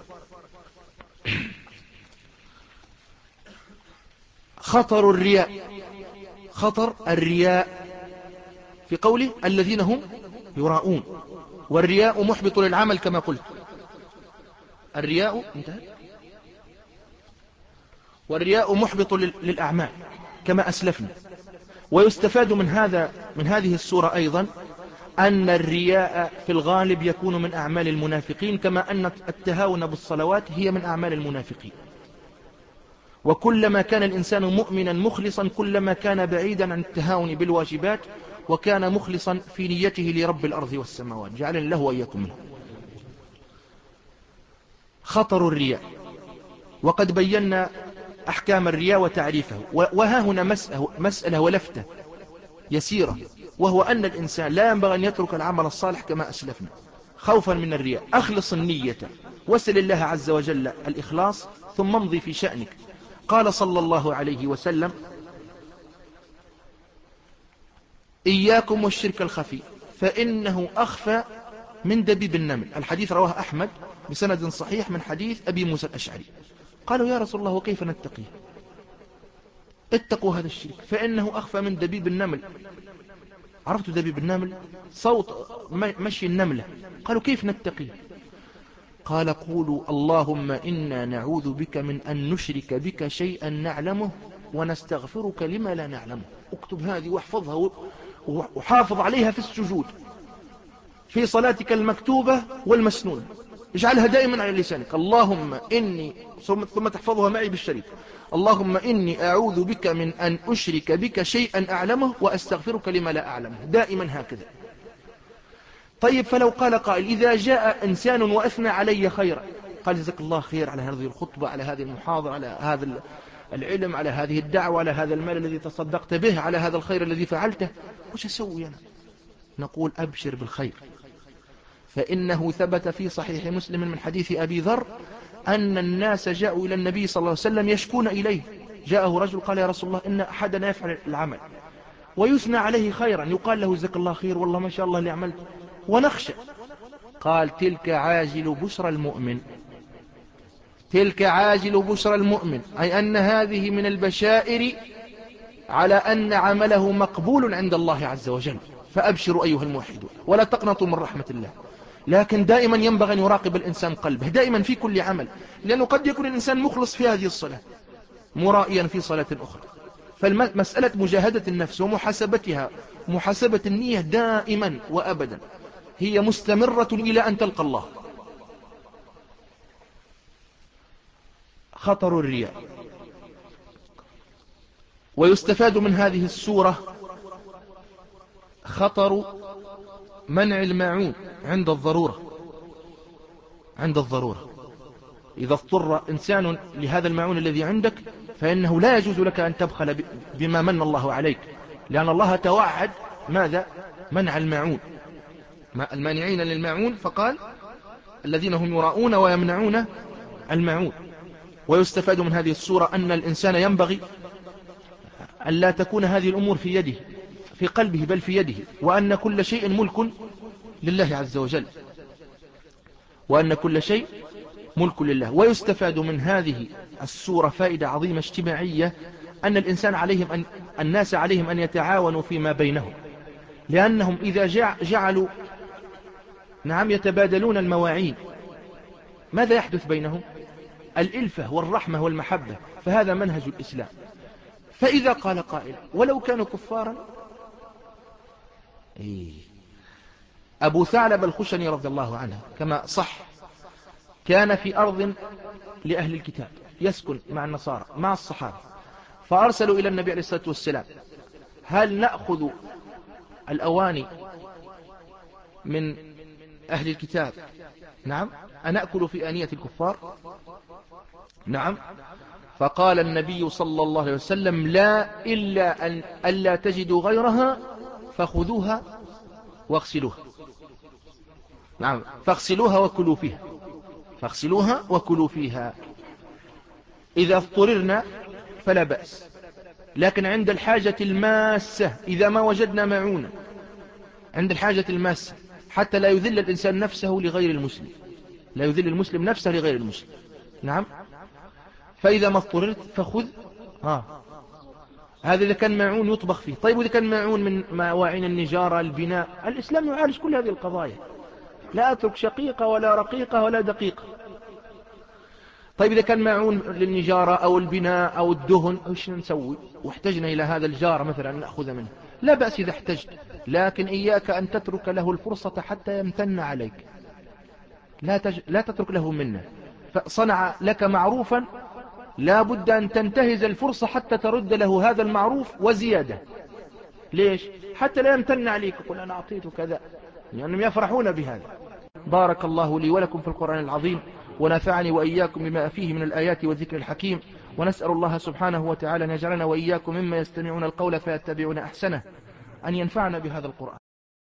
خطر الرياء، خطر الرياء في قوله الذين هم يراءون، والرياء محبط للعمل كما قلت، الرياء انتهى، والرياء محبط للأعمال كما أسلفنا. ويستفاد من هذا من هذه السورة أيضا أن الرياء في الغالب يكون من أعمال المنافقين، كما أن التهاون بالصلوات هي من أعمال المنافقين. وكلما كان الإنسان مؤمنا مخلصا كلما كان بعيدا عن التهاون بالواجبات، وكان مخلصا في نيته لرب الأرض والسماوات، جعلنا له وإياكم منه. خطر الرياء، وقد بينا أحكام الرياء وتعريفه، وها هنا مسألة, مسألة ولفتة يسيرة، وهو أن الإنسان لا ينبغي أن يترك العمل الصالح كما أسلفنا خوفا من الرياء. أخلص النية، وسل الله عز وجل الإخلاص، ثم امضي في شأنك. قال صلى الله عليه وسلم إياكم والشرك الخفي فإنه أخفى من دبيب النمل. الحديث رواه أحمد بسند صحيح من حديث أبي موسى الأشعري. قالوا يا رسول الله وكيف نتقيه؟ اتقوا هذا الشرك فإنه أخفى من دبيب النمل. عرفتوا دبيب النمل؟ صوت مشي النملة. قالوا كيف نتقيه؟ قال قولوا اللهم إنا نعوذ بك من أن نشرك بك شيئا نعلمه ونستغفرك لما لا نعلمه. اكتب هذه واحفظها وحافظ عليها في السجود، في صلاتك المكتوبة والمسنونة، اجعلها دائما على لسانك. اللهم إني ثم تحفظها معي بالشريط. اللهم إني أعوذ بك من أن أشرك بك شيئا أعلمه وأستغفرك لما لا أعلمه، دائما هكذا. طيب فلو قال قائل إذا جاء إنسان وأثنى علي خيرا، قال جزاك الله خير على هذه الخطبة، على هذه المحاضرة، على هذا العلم، على هذه الدعوة، على هذا المال الذي تصدقت به، على هذا الخير الذي فعلته، وش أسوي أنا؟ نقول أبشر بالخير، فإنه ثبت في صحيح مسلم من حديث أبي ذر أن الناس جاءوا إلى النبي صلى الله عليه وسلم يشكون إليه. جاءه رجل قال: يا رسول الله، إن أحدنا يفعل العمل ويثنى عليه خيرا، يقال له: جزاك الله خير، والله ما شاء الله اللي عملت، ونخشى. قال: تلك عاجل بشرى المؤمن، تلك عاجل بشرى المؤمن، أي أن هذه من البشائر على أن عمله مقبول عند الله عز وجل. فأبشروا أيها الموحدون ولا تقنطوا من رحمة الله. لكن دائما ينبغي أن يراقب الإنسان قلبه دائما في كل عمل، لأنه قد يكون الإنسان مخلص في هذه الصلاة مرائيا في صلاة أخرى. فالمسألة مجاهدة النفس ومحاسبتها، محاسبة النية دائما وأبدا هي مستمرة إلى أن تلقى الله. خطر الرياء. ويستفاد من هذه السورة خطر منع الماعون عند الضرورة. عند الضرورة إذا اضطر إنسان لهذا الماعون الذي عندك فإنه لا يجوز لك أن تبخل بما من الله عليك، لأن الله توعد ماذا؟ منع الماعون، المانعين للماعون، فقال: الذين هم يراؤون ويمنعون الماعون. ويستفاد من هذه السورة أن الإنسان ينبغي أن لا تكون هذه الأمور في يده في قلبه بل في يده، وأن كل شيء ملك لله عز وجل، وأن كل شيء ملك لله. ويستفاد من هذه السورة فائدة عظيمة اجتماعية، أن الإنسان عليهم أن الناس عليهم أن يتعاونوا فيما بينهم، لأنهم إذا جعلوا نعم يتبادلون المواعين ماذا يحدث بينهم؟ الإلفة والرحمة والمحبة، فهذا منهج الإسلام. فإذا قال قائل: ولو كانوا كفارا؟ إيه. أبو ثعلب الخشني رضي الله عنه كما صح كان في أرض لأهل الكتاب يسكن مع النصارى مع الصحابة، فأرسلوا إلى النبي عليه الصلاة والسلام: هل نأخذ الأواني من أهل الكتاب؟ نعم. أنأكل في آنية الكفار؟ نعم. فقال النبي صلى الله عليه وسلم: لا، إلا أن ألا تجدوا غيرها فخذوها واغسلوها. نعم، فاغسلوها وكلوا فيها، فاغسلوها وكلوا فيها. إذا اضطررنا فلا بأس، لكن عند الحاجة الماسة، إذا ما وجدنا معونة عند الحاجة الماسة، حتى لا يذل الإنسان نفسه لغير المسلم، لا يذل المسلم نفسه لغير المسلم. نعم. فإذا ما اضطررت فخذ ها هذا إذا كان معون يطبخ فيه. طيب إذا كان معون من مواعين النجارة البناء، الإسلام يعالج كل هذه القضايا، لا أترك شقيقة ولا رقيقة ولا دقيقة. طيب إذا كان معون للنجارة أو البناء أو الدهن، إيش نسوي؟ واحتجنا إلى هذا الجار مثلا نأخذ منه، لا بأس إذا احتجت، لكن إياك أن تترك له الفرصة حتى يمتن عليك، لا, تج... لا تترك له منه. فصنع لك معروفا لا بد أن تنتهز الفرصة حتى ترد له هذا المعروف وزيادة. ليش؟ حتى لا يمتن عليك يقول أنا أعطيته كذا، لأنهم يفرحون بهذا. بارك الله لي ولكم في القرآن العظيم، ونفعني وإياكم بما فيه من الآيات والذكر الحكيم، ونسأل الله سبحانه وتعالى أن يجعلنا وإياكم مما يستمعون القول فيتبعون أحسنه، أن ينفعنا بهذا القرآن.